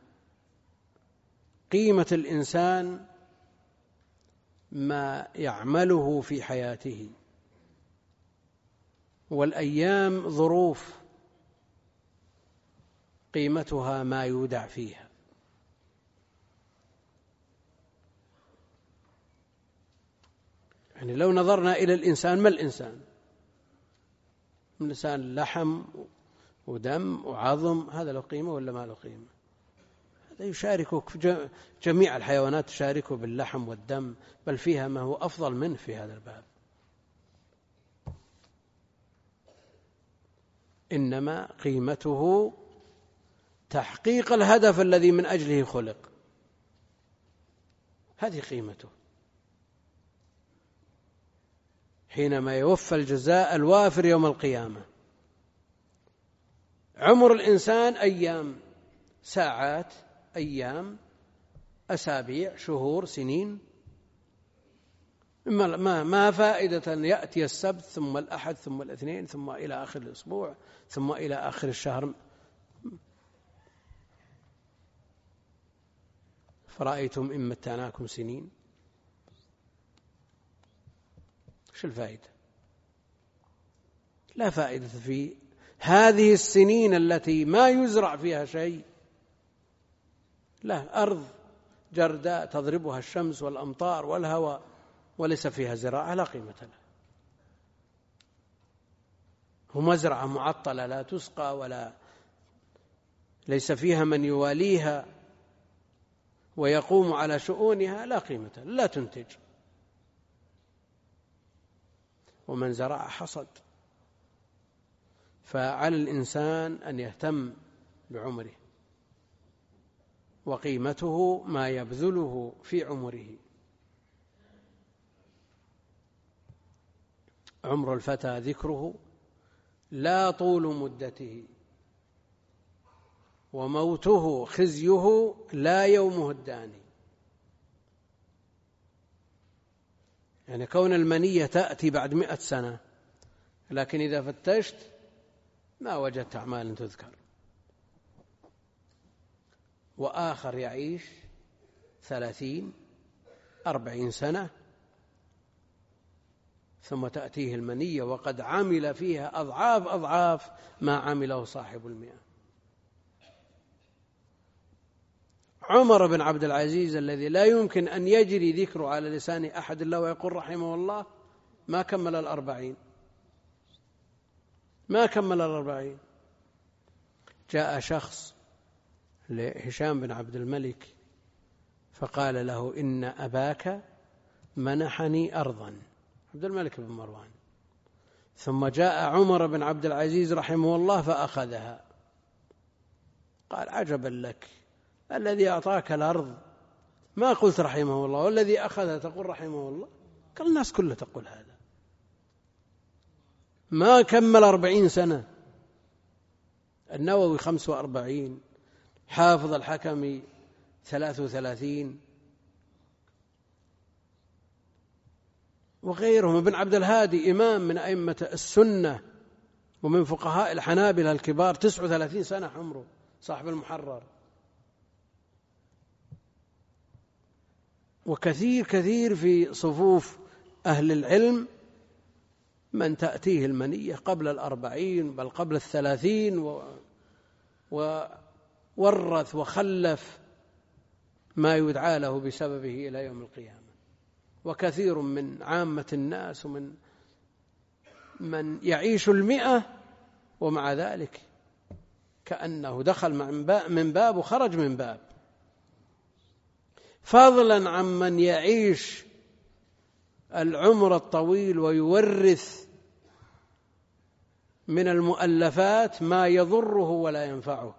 A: قيمة الإنسان ما يعمله في حياته، والأيام ظروف قيمتها ما يودع فيها. يعني لو نظرنا إلى الإنسان، ما الإنسان؟ الإنسان لحم ودم وعظم، هذا له قيمة ولا ما له قيمة؟ هذا يشاركك في جميع الحيوانات، تشاركه باللحم والدم، بل فيها ما هو أفضل منه في هذا الباب. إنما قيمته تحقيق الهدف الذي من أجله خلق، هذه قيمته، حينما يوفى الجزاء الوافر يوم القيامة. عمر الإنسان أيام، ساعات، أيام، أسابيع، شهور، سنين. ما ما فائدة أن يأتي السبت ثم الأحد ثم الاثنين ثم إلى آخر الأسبوع ثم إلى آخر الشهر؟ فرأيتم إن متعناكم سنين، ايش الفائدة؟ لا فائدة في هذه السنين التي ما يزرع فيها شيء، لا، أرض جرداء تضربها الشمس والأمطار والهواء وليس فيها زراعة لا قيمة لها. ومزرعة معطلة لا تسقى ولا ليس فيها من يواليها ويقوم على شؤونها لا قيمة لها، لا تنتج. ومن زرع حصد. فعلى الإنسان أن يهتم بعمره، وقيمته ما يبذله في عمره. عمر الفتى ذكره لا طول مدته، وموته خزيه لا يومه الداني. يعني كون المنية تأتي بعد مئة سنة، لكن إذا فتشت ما وجدت أعمال تذكر. وآخر يعيش ثلاثين أربعين سنة ثم تأتيه المنية وقد عمل فيها أضعاف أضعاف ما عمله صاحب المئة. عمر بن عبد العزيز الذي لا يمكن أن يجري ذكره على لسان أحد الله ويقول رحمه الله، ما كمل الأربعين، ما كمل الأربعين. جاء شخص لهشام بن عبد الملك فقال له: إن أباك منحني أرضا، عبد الملك بن مروان. ثم جاء عمر بن عبد العزيز رحمه الله فأخذها. قال: عجبا لك، الذي أعطاك الأرض ما قلت رحمه الله، والذي أخذها تقول رحمه الله. قال: الناس كلها تقول هذا. ما كمل أربعين سنة. النووي خمس وأربعين، حافظ الحكمي ثلاث وثلاثين، وغيرهم. ابن عبد الهادي إمام من أئمة السنة ومن فقهاء الحنابلة الكبار، تسع وثلاثين سنة عمره، صاحب المحرر. وكثير كثير في صفوف أهل العلم من تأتيه المنية قبل الأربعين بل قبل الثلاثين، وورث وخلف ما يدعى له بسببه إلى يوم القيامة. وكثير من عامة الناس ومن من يعيش المئة ومع ذلك كأنه دخل من باب وخرج من باب، فضلا عن من يعيش العمر الطويل ويورث من المؤلفات ما يضره ولا ينفعه.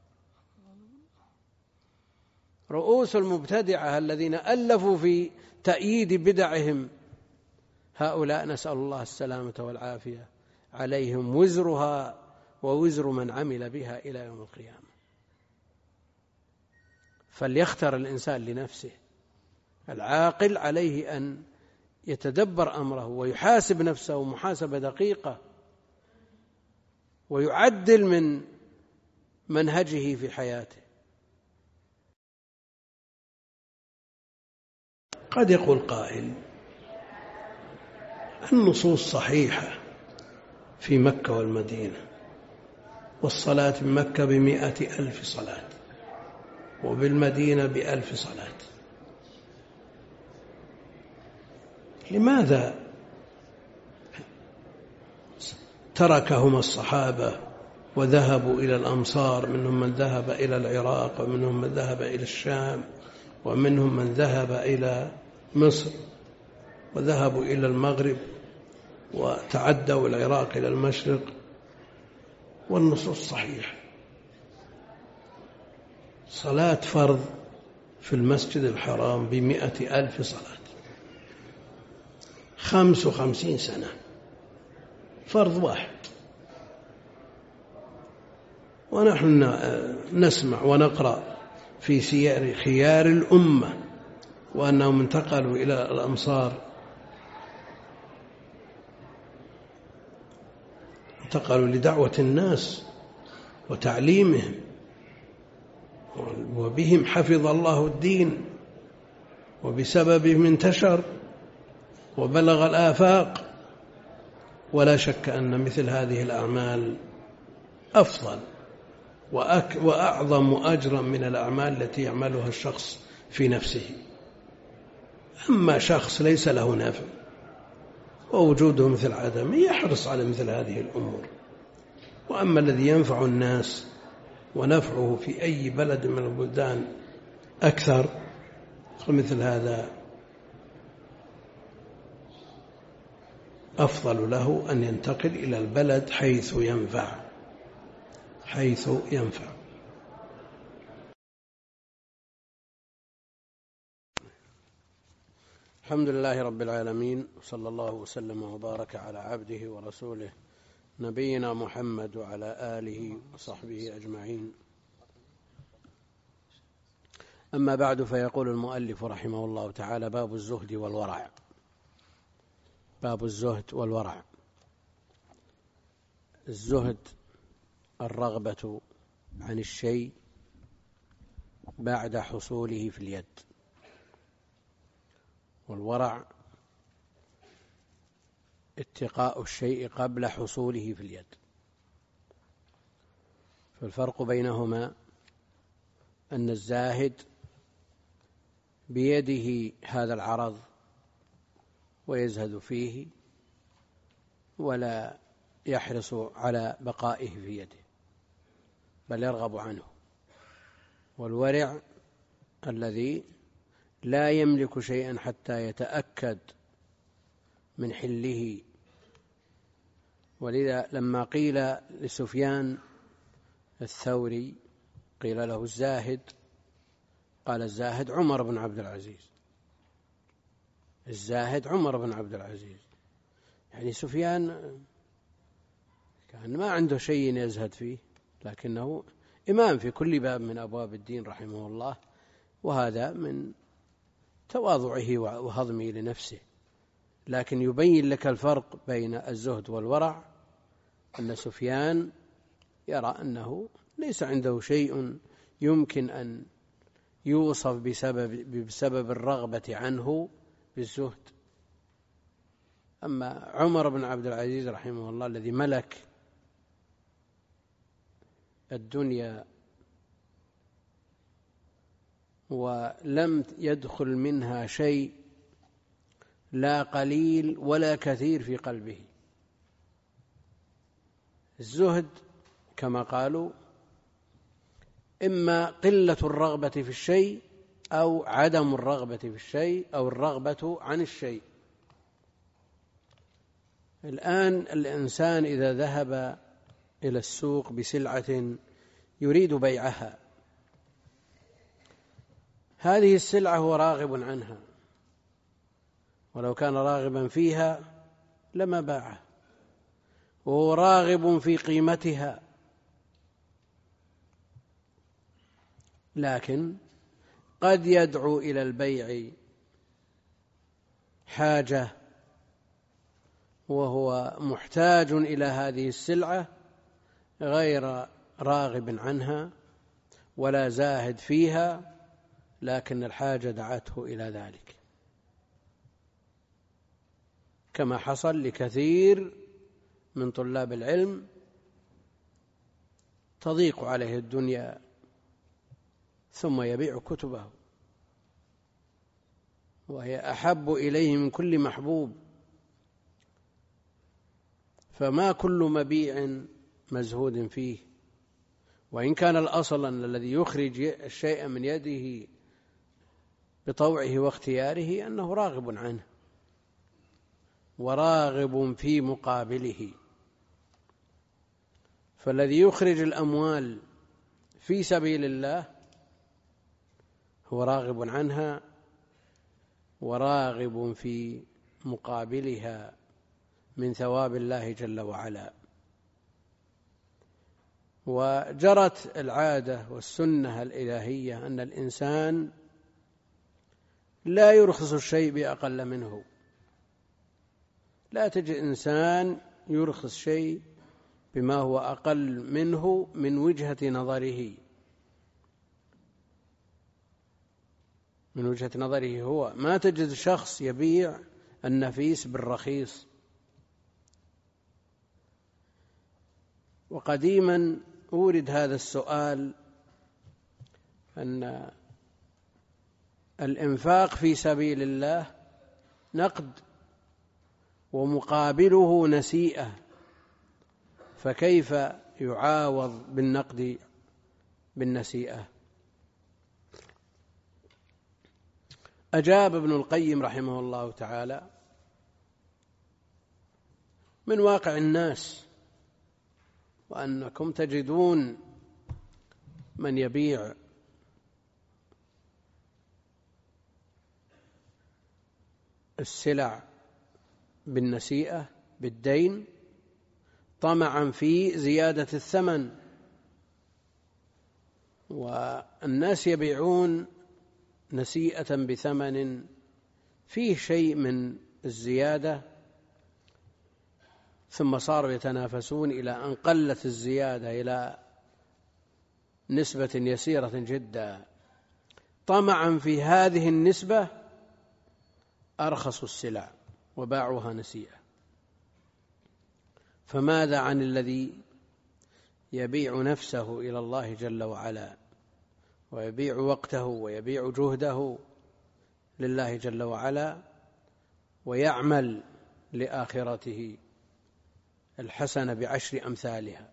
A: رؤوس المبتدعة الذين ألفوا في تأييد بدعهم، هؤلاء نسأل الله السلامة والعافية، عليهم وزرها ووزر من عمل بها إلى يوم القيامة. فليختر الإنسان لنفسه. العاقل عليه أن يتدبر أمره ويحاسب نفسه محاسبة دقيقة، ويعدل من منهجه في حياته. قد يقول قائل: النصوص صحيحة في مكة والمدينة، والصلاة في مكة بمئة ألف صلاة وبالمدينة بألف صلاة، لماذا تركهما الصحابة وذهبوا إلى الأمصار؟ منهم من ذهب إلى العراق، ومنهم من ذهب إلى الشام، ومنهم من ذهب إلى مصر، وذهبوا إلى المغرب، وتعدوا العراق إلى المشرق. والنصوص صحيحة. صلاة فرض في المسجد الحرام بمئة ألف صلاة، خمس وخمسين سنة فرض واحد. ونحن نسمع ونقرأ في سير خيار الأمة وأنهم انتقلوا إلى الأمصار، انتقلوا لدعوة الناس وتعليمهم، وبهم حفظ الله الدين، وبسببهم انتشر وبلغ الآفاق. ولا شك أن مثل هذه الأعمال أفضل وأعظم أجرا من الأعمال التي يعملها الشخص في نفسه. أما شخص ليس له نافع ووجوده مثل عدم يحرص على مثل هذه الأمور. وأما الذي ينفع الناس ونفعه في أي بلد من البلدان أكثر، فمثل هذا أفضل له أن ينتقل إلى البلد حيث ينفع حيث ينفع الحمد لله رب العالمين، صلى الله وسلم وبارك على عبده ورسوله نبينا محمد وعلى آله وصحبه أجمعين. أما بعد، فيقول المؤلف رحمه الله تعالى: باب الزهد والورع. باب الزهد والورع. الزهد الرغبة عن الشيء بعد حصوله في اليد، والورع اتقاء الشيء قبل حصوله في اليد. فالفرق بينهما أن الزاهد بيده هذا العرض ويزهد فيه ولا يحرص على بقائه في يده، بل يرغب عنه. والورع الذي لا يملك شيئا حتى يتأكد من حله. ولذا لما قيل لسفيان الثوري، قيل له الزاهد، قال: الزاهد عمر بن عبد العزيز. الزاهد عمر بن عبد العزيز، يعني سفيان كان ما عنده شيء يزهد فيه، لكنه إمام في كل باب من أبواب الدين رحمه الله، وهذا من تواضعه وهضمه لنفسه. لكن يبين لك الفرق بين الزهد والورع أن سفيان يرى أنه ليس عنده شيء يمكن أن يوصف بسبب, بسبب الرغبة عنه بالزهد. أما عمر بن عبد العزيز رحمه الله الذي ملك الدنيا ولم يدخل منها شيء لا قليل ولا كثير في قلبه. الزهد كما قالوا إما قلة الرغبة في الشيء أو عدم الرغبة في الشيء أو الرغبة عن الشيء. الآن الإنسان إذا ذهب إلى السوق بسلعة يريد بيعها، هذه السلعة هو راغب عنها، ولو كان راغبا فيها لما باعها، وهو راغب في قيمتها، لكن قد يدعو إلى البيع حاجة وهو محتاج إلى هذه السلعة غير راغب عنها ولا زاهد فيها، لكن الحاجة دعته إلى ذلك، كما حصل لكثير من طلاب العلم تضيق عليه الدنيا ثم يبيع كتبه وهي أحب إليه من كل محبوب. فما كل مبيع مزهود فيه، وإن كان الأصل أن الذي يخرج الشيء من يده بطوعه واختياره أنه راغب عنه وراغب في مقابله. فالذي يخرج الأموال في سبيل الله هو راغب عنها وراغب في مقابلها من ثواب الله جل وعلا. وجرت العادة والسنة الإلهية أن الإنسان لا يرخص الشيء بأقل منه. لا تجد إنسان يرخص شيء بما هو أقل منه من وجهة نظره من وجهة نظره هو. ما تجد شخص يبيع النفيس بالرخيص، وقديما أورد هذا السؤال أن الإنفاق في سبيل الله نقد ومقابله نسيئة، فكيف يعاوض بالنقد بالنسيئة؟ أجاب ابن القيم رحمه الله تعالى: من واقع الناس، وأنكم تجدون من يبيع السلع بالنسيئة بالدين طمعا في زيادة الثمن، والناس يبيعون نسيئة بثمن فيه شيء من الزيادة، ثم صاروا يتنافسون إلى أن قلت الزيادة إلى نسبة يسيرة جدا، طمعا في هذه النسبة أرخصوا السلع وباعوها نسيئة. فماذا عن الذي يبيع نفسه إلى الله جل وعلا، ويبيع وقته ويبيع جهده لله جل وعلا، ويعمل لآخرته الحسنة بعشر أمثالها؟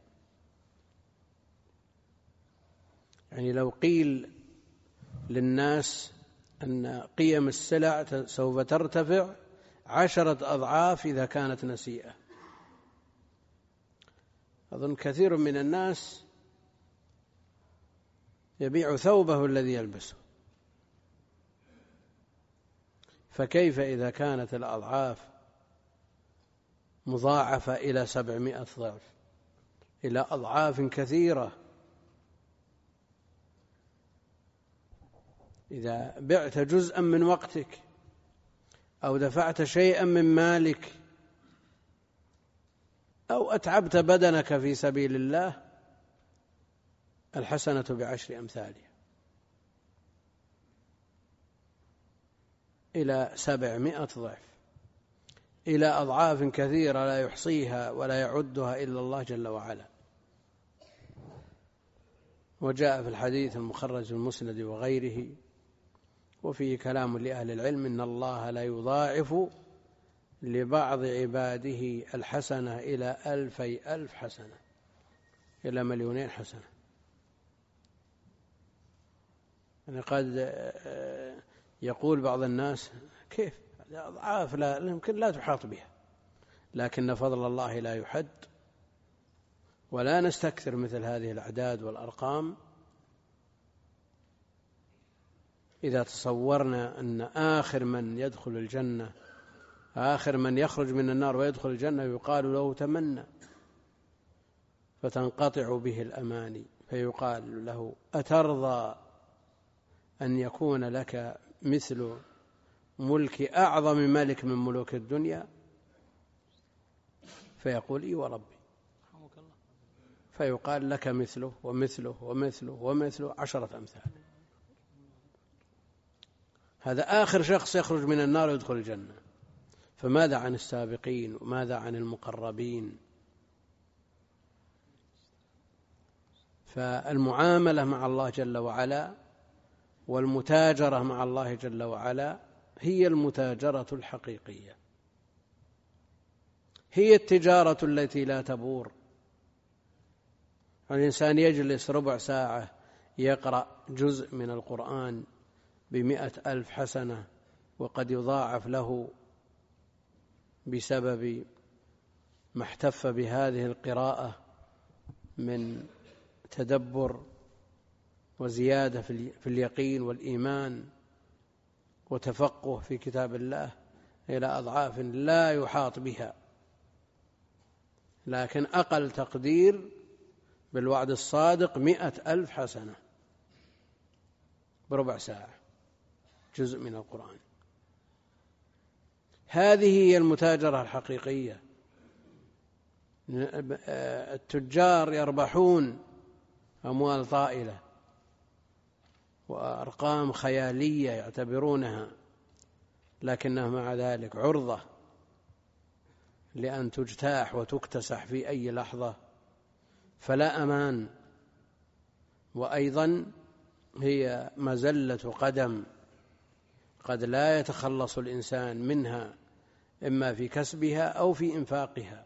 A: يعني لو قيل للناس أن قيم السلع سوف ترتفع عشرة أضعاف إذا كانت نسيئة، أظن كثير من الناس يبيع ثوبه الذي يلبسه، فكيف إذا كانت الأضعاف مضاعفة إلى سبعمائة ضعف، إلى أضعاف كثيرة؟ إذا بعت جزءا من وقتك أو دفعت شيئا من مالك أو أتعبت بدنك في سبيل الله، الحسنة بعشر أمثالها إلى سبعمائة ضعف، إلى أضعاف كثيرة لا يحصيها ولا يعدها إلا الله جل وعلا. وجاء في الحديث المخرج في المسند وغيره، وفيه كلام لأهل العلم: إن الله لا يضاعف لبعض عباده الحسنة إلى ألفي ألف حسنة، إلى مليونين حسنة. يعني قد يقول بعض الناس: كيف أضعاف لا يمكن لا تحاط بها، لكن فضل الله لا يحد، ولا نستكثر مثل هذه الأعداد والأرقام. إذا تصورنا أن آخر من يدخل الجنة، آخر من يخرج من النار ويدخل الجنة، يقال له: تمنى، فتنقطع به الأماني، فيقال له: أترضى أن يكون لك مثل ملك أعظم ملك من ملوك الدنيا؟ فيقول: إي وربي. فيقال: لك مثله ومثله ومثله ومثله عشرة أمثال. هذا آخر شخص يخرج من النار ويدخل الجنة، فماذا عن السابقين وماذا عن المقربين؟ فالمعاملة مع الله جل وعلا والمتاجرة مع الله جل وعلا هي المتاجرة الحقيقية، هي التجارة التي لا تبور. الإنسان يجلس ربع ساعة يقرأ جزء من القرآن بمئة ألف حسنة، وقد يضاعف له بسبب ما احتف بهذه القراءة من تدبر وزيادة في اليقين والإيمان وتفقه في كتاب الله إلى أضعاف لا يحاط بها. لكن أقل تقدير بالوعد الصادق مئة ألف حسنة بربع ساعة جزء من القرآن. هذه هي المتاجرة الحقيقية. التجار يربحون أموال طائلة وأرقام خيالية يعتبرونها، لكنها مع ذلك عرضة لأن تجتاح وتكتسح في أي لحظة فلا أمان، وأيضا هي مزلة قدم قد لا يتخلص الإنسان منها إما في كسبها أو في إنفاقها.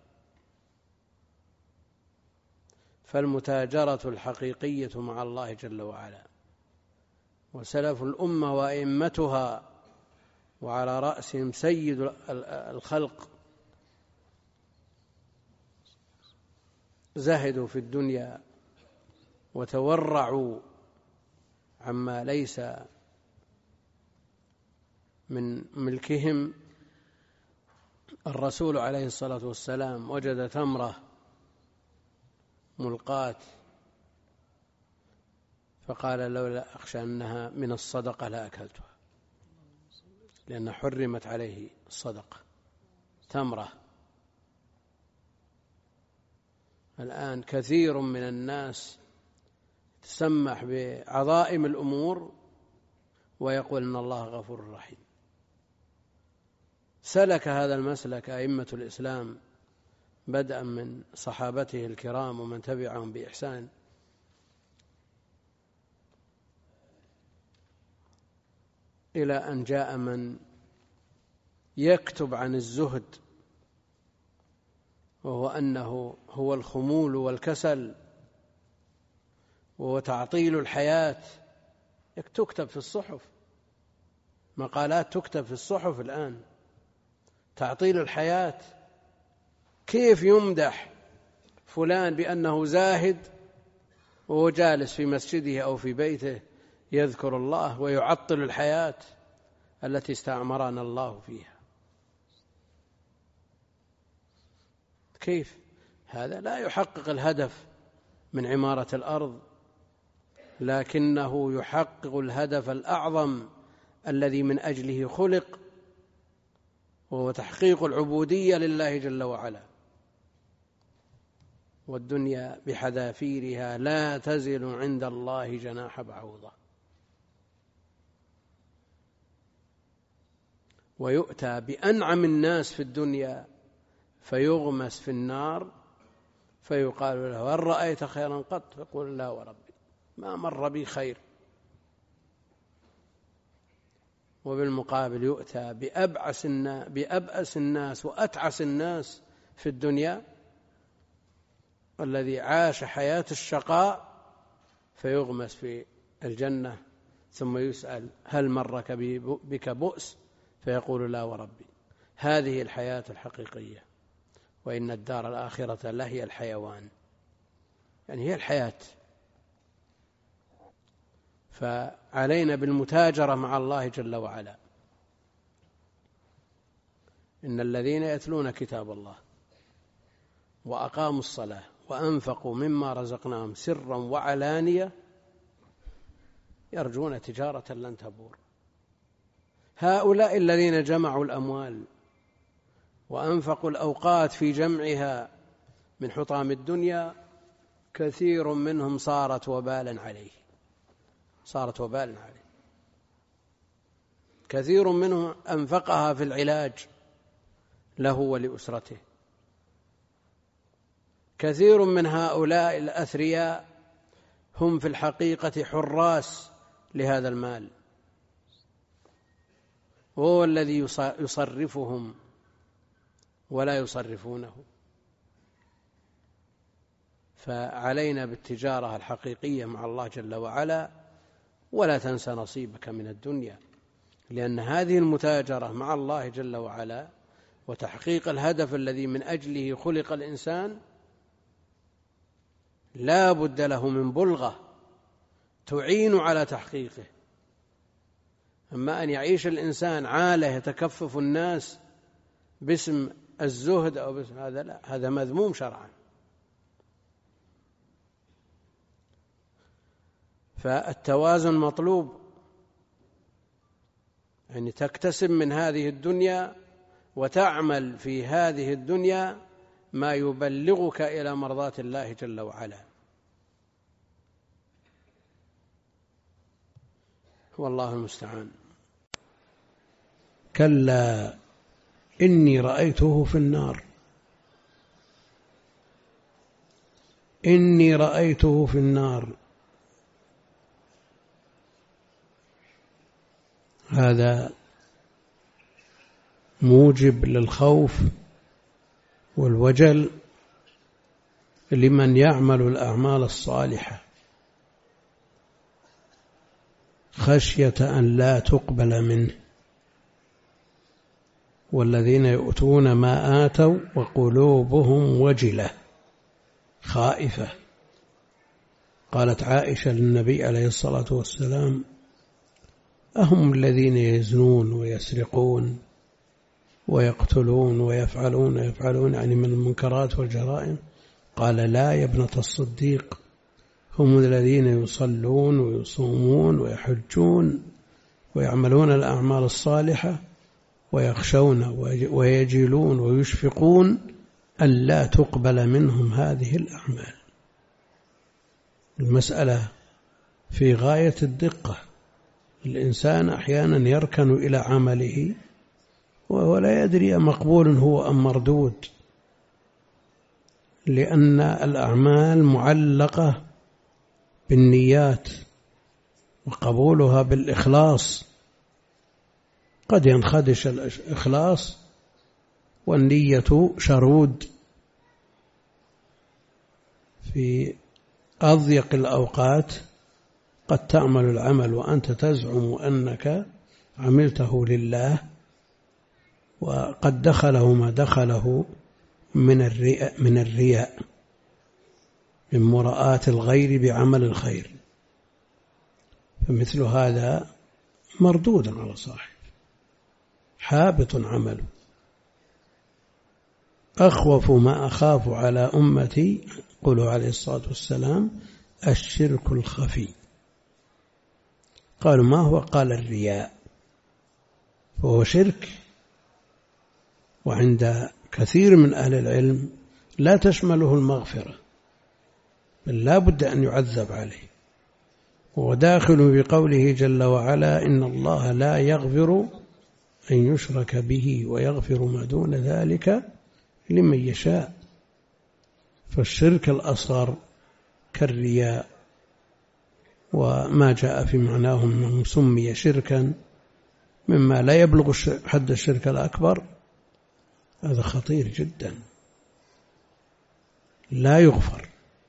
A: فالمتاجرة الحقيقية مع الله جل وعلا، وسلف الأمة وأئمتها وعلى رأسهم سيد الخلق زهدوا في الدنيا وتورعوا عما ليس من ملكهم. الرسول عليه الصلاة والسلام وجد تمرة ملقاة فقال لولا أخشى أنها من الصدقة لأكلتها، لأن حرمت عليه الصدقة تمرة. الآن كثير من الناس تسمح بعظائم الأمور ويقول إن الله غفور رحيم. سلك هذا المسلك أئمة الإسلام بدءا من صحابته الكرام ومن تبعهم بإحسان إلى أن جاء من يكتب عن الزهد، وهو أنه هو الخمول والكسل وهو تعطيل الحياة. تكتب في الصحف، مقالات تكتب في الصحف الآن، تعطيل الحياة. كيف يمدح فلان بأنه زاهد وهو جالس في مسجده أو في بيته يذكر الله ويعطل الحياة التي استعمرنا الله فيها؟ كيف؟ هذا لا يحقق الهدف من عمارة الأرض، لكنه يحقق الهدف الأعظم الذي من أجله خلق، وهو تحقيق العبودية لله جل وعلا. والدنيا بحذافيرها لا تزل عند الله جناح بعوضة. ويؤتى بأنعم الناس في الدنيا فيغمس في النار فيقال له هل رأيت خيرا قط؟ فيقول لا وربي ما مر بي خير. وبالمقابل يؤتى بأبعس الناس, بأبأس الناس وأتعس الناس في الدنيا الذي عاش حياة الشقاء فيغمس في الجنة ثم يسأل هل مرك بك بؤس؟ فيقول لا وربي. هذه الحياة الحقيقية، وإن الدار الآخرة لهي الحيوان، يعني هي الحياة. فعلينا بالمتاجرة مع الله جل وعلا. إن الذين يتلون كتاب الله وأقاموا الصلاة وأنفقوا مما رزقناهم سرا وعلانية يرجون تجارة لن تبور. هؤلاء الذين جمعوا الأموال وأنفقوا الأوقات في جمعها من حطام الدنيا كثير منهم صارت وبالا عليه صارت وبالا عليه كثير منهم أنفقها في العلاج له ولأسرته. كثير من هؤلاء الأثرياء هم في الحقيقة حراس لهذا المال، وهو الذي يصرفهم ولا يصرفونه. فعلينا بالتجارة الحقيقية مع الله جل وعلا، ولا تنسى نصيبك من الدنيا، لأن هذه المتاجرة مع الله جل وعلا وتحقيق الهدف الذي من أجله خلق الإنسان لا بد له من بلغة تعين على تحقيقه. أما أن يعيش الإنسان عالة يتكفف الناس باسم الزهد أو باسم هذا، لا، هذا مذموم شرعا. فالتوازن مطلوب، يعني تكتسب من هذه الدنيا وتعمل في هذه الدنيا ما يبلغك إلى مرضاة الله جل وعلا. والله المستعان.
B: كلا إني رأيته في النار
A: إني رأيته في النار. هذا موجب للخوف والوجل لمن يعمل الأعمال الصالحة خشية أن لا تقبل منه. والذين يؤتون ما آتوا وقلوبهم وجلة خائفة. قالت عائشة للنبي عليه الصلاة والسلام: أهم الذين يزنون ويسرقون ويقتلون ويفعلون ويفعلون يعني من المنكرات والجرائم؟ قال: لا يا ابنة الصديق، هم الذين يصلون ويصومون ويحجون ويعملون الأعمال الصالحة ويخشون ويجلون ويشفقون أن لا تقبل منهم هذه الأعمال. المسألة في غاية الدقة. الإنسان أحيانا يركن إلى عمله وهو لا يدري مقبول هو أم مردود، لأن الأعمال معلقة بالنيات وقبولها بالإخلاص. قد ينخدش الإخلاص والنية شرود في أضيق الأوقات. قد تعمل العمل وأنت تزعم أنك عملته لله، وقد دخله ما دخله من الرياء من الرياء من مراءة الغير بعمل الخير، فمثل هذا مردود على صاحب، حابط عمله. أخوف ما أخاف على أمتي، قوله عليه الصلاة والسلام، الشرك الخفي. قالوا: ما هو؟ قال: الرياء. فهو شرك، وعند كثير من أهل العلم لا تشمله المغفرة، بل لا بد أن يعذب عليه. وداخل بقوله جل وعلا: إن الله لا يغفر أن يشرك به ويغفر ما دون ذلك لمن يشاء. فالشرك الأصغر كالرياء وما جاء في معناه من سمي شركا مما لا يبلغ حد الشرك الأكبر، هذا خطير جدا لا يغفر.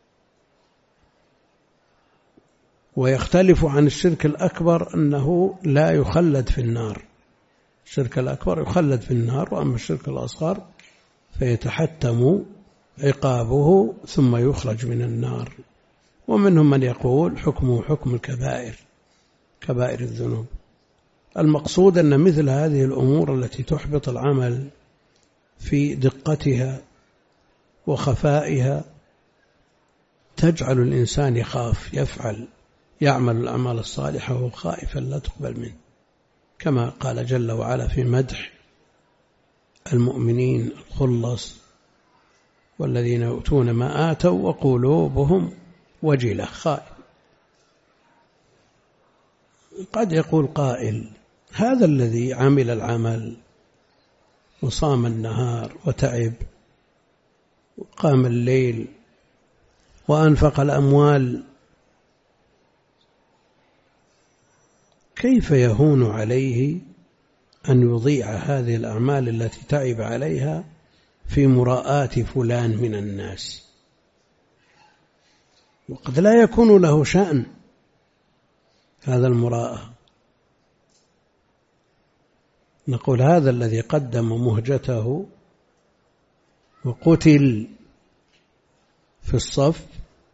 A: ويختلف عن الشرك الأكبر أنه لا يخلد في النار. الشرك الأكبر يخلد في النار، وأما الشرك الأصغر فيتحتم عقابه ثم يخرج من النار. ومنهم من يقول حكمه حكم الكبائر، كبائر الذنوب. المقصود أن مثل هذه الأمور التي تحبط العمل في دقتها وخفائها تجعل الإنسان يخاف، يفعل يعمل الأعمال الصالحة وهو خائفا لا تقبل منه، كما قال جل وعلا في مدح المؤمنين الخلص: والذين يؤتون ما آتوا وقلوبهم وجلة خائف. قد يقول قائل: هذا الذي عمل العمل وصام النهار وتعب وقام الليل وأنفق الأموال، كيف يهون عليه أن يضيع هذه الأعمال التي تعب عليها في مراءاة فلان من الناس؟ وقد لا يكون له شأن هذا المراءة. نقول: هذا الذي قدم مهجته وقتل في الصف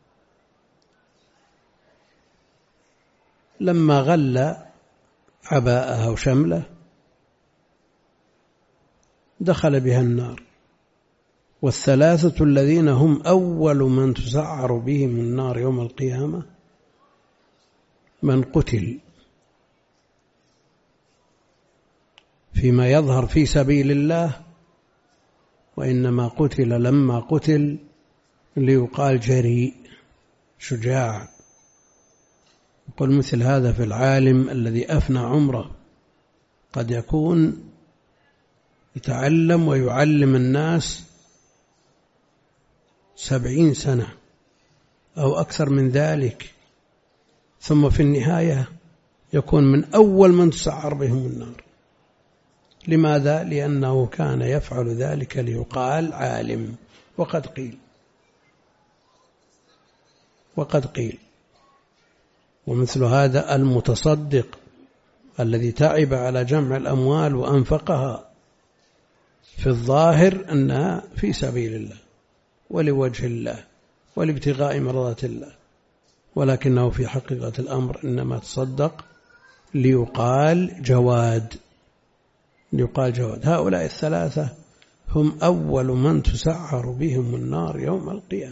A: لما غل عباءه وشمله دخل بها النار. والثلاثة الذين هم أول من تسعر بهم النار يوم القيامة: من قتل فيما يظهر في سبيل الله، وإنما قتل لما قتل ليقال جريء شجاع. يقول مثل هذا في العالم الذي أفنى عمره، قد يكون يتعلم ويعلم الناس سبعين سنة أو أكثر من ذلك، ثم في النهاية يكون من أول من تسعر بهم النار. لماذا؟ لأنه كان يفعل ذلك ليقال عالم. وقد قيل وقد قيل ومثل هذا المتصدق الذي تعب على جمع الأموال وأنفقها في الظاهر أنها في سبيل الله ولوجه الله ولابتغاء مرضات الله، ولكنه في حقيقة الأمر إنما تصدق ليقال جواد ليقال جواد. هؤلاء الثلاثة هم أول من تسعر بهم النار يوم القيامة.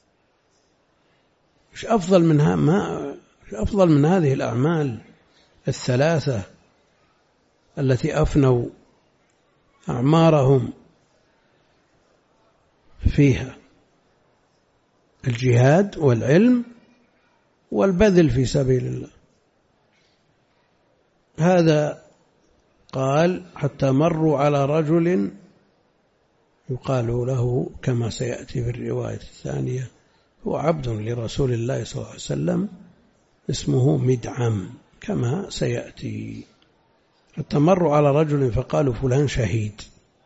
A: مش أفضل منها ما مش أفضل من هذه الأعمال الثلاثة التي أفنوا أعمارهم فيها: الجهاد والعلم والبذل في سبيل الله. هذا قال: حتى مروا على رجل يقال له كما سيأتي في الرواية الثانية هو عبد لرسول الله صلى الله عليه وسلم اسمه مدعم كما سيأتي. حتى مروا على رجل فقالوا: فلان شهيد.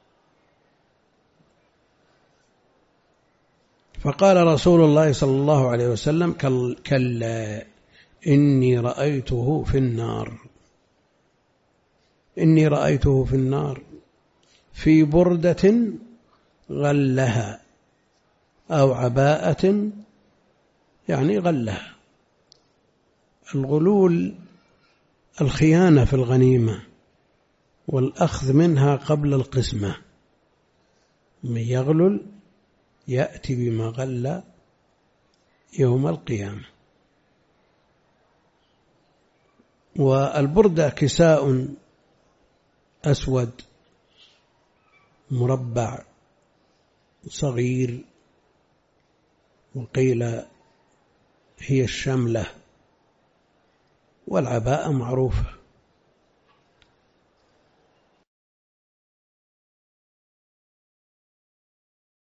A: فقال رسول الله صلى الله عليه وسلم: كلا إني رأيته في النار إني رأيته في النار في بردة غلها أو عباءة، يعني غلها. الغلول الخيانة في الغنيمة والأخذ منها قبل القسمة. من يغلل يأتي بما غل يوم القيامة. والبردة كساء أسود مربع صغير، وقيل هي الشملة، والعباءة معروفة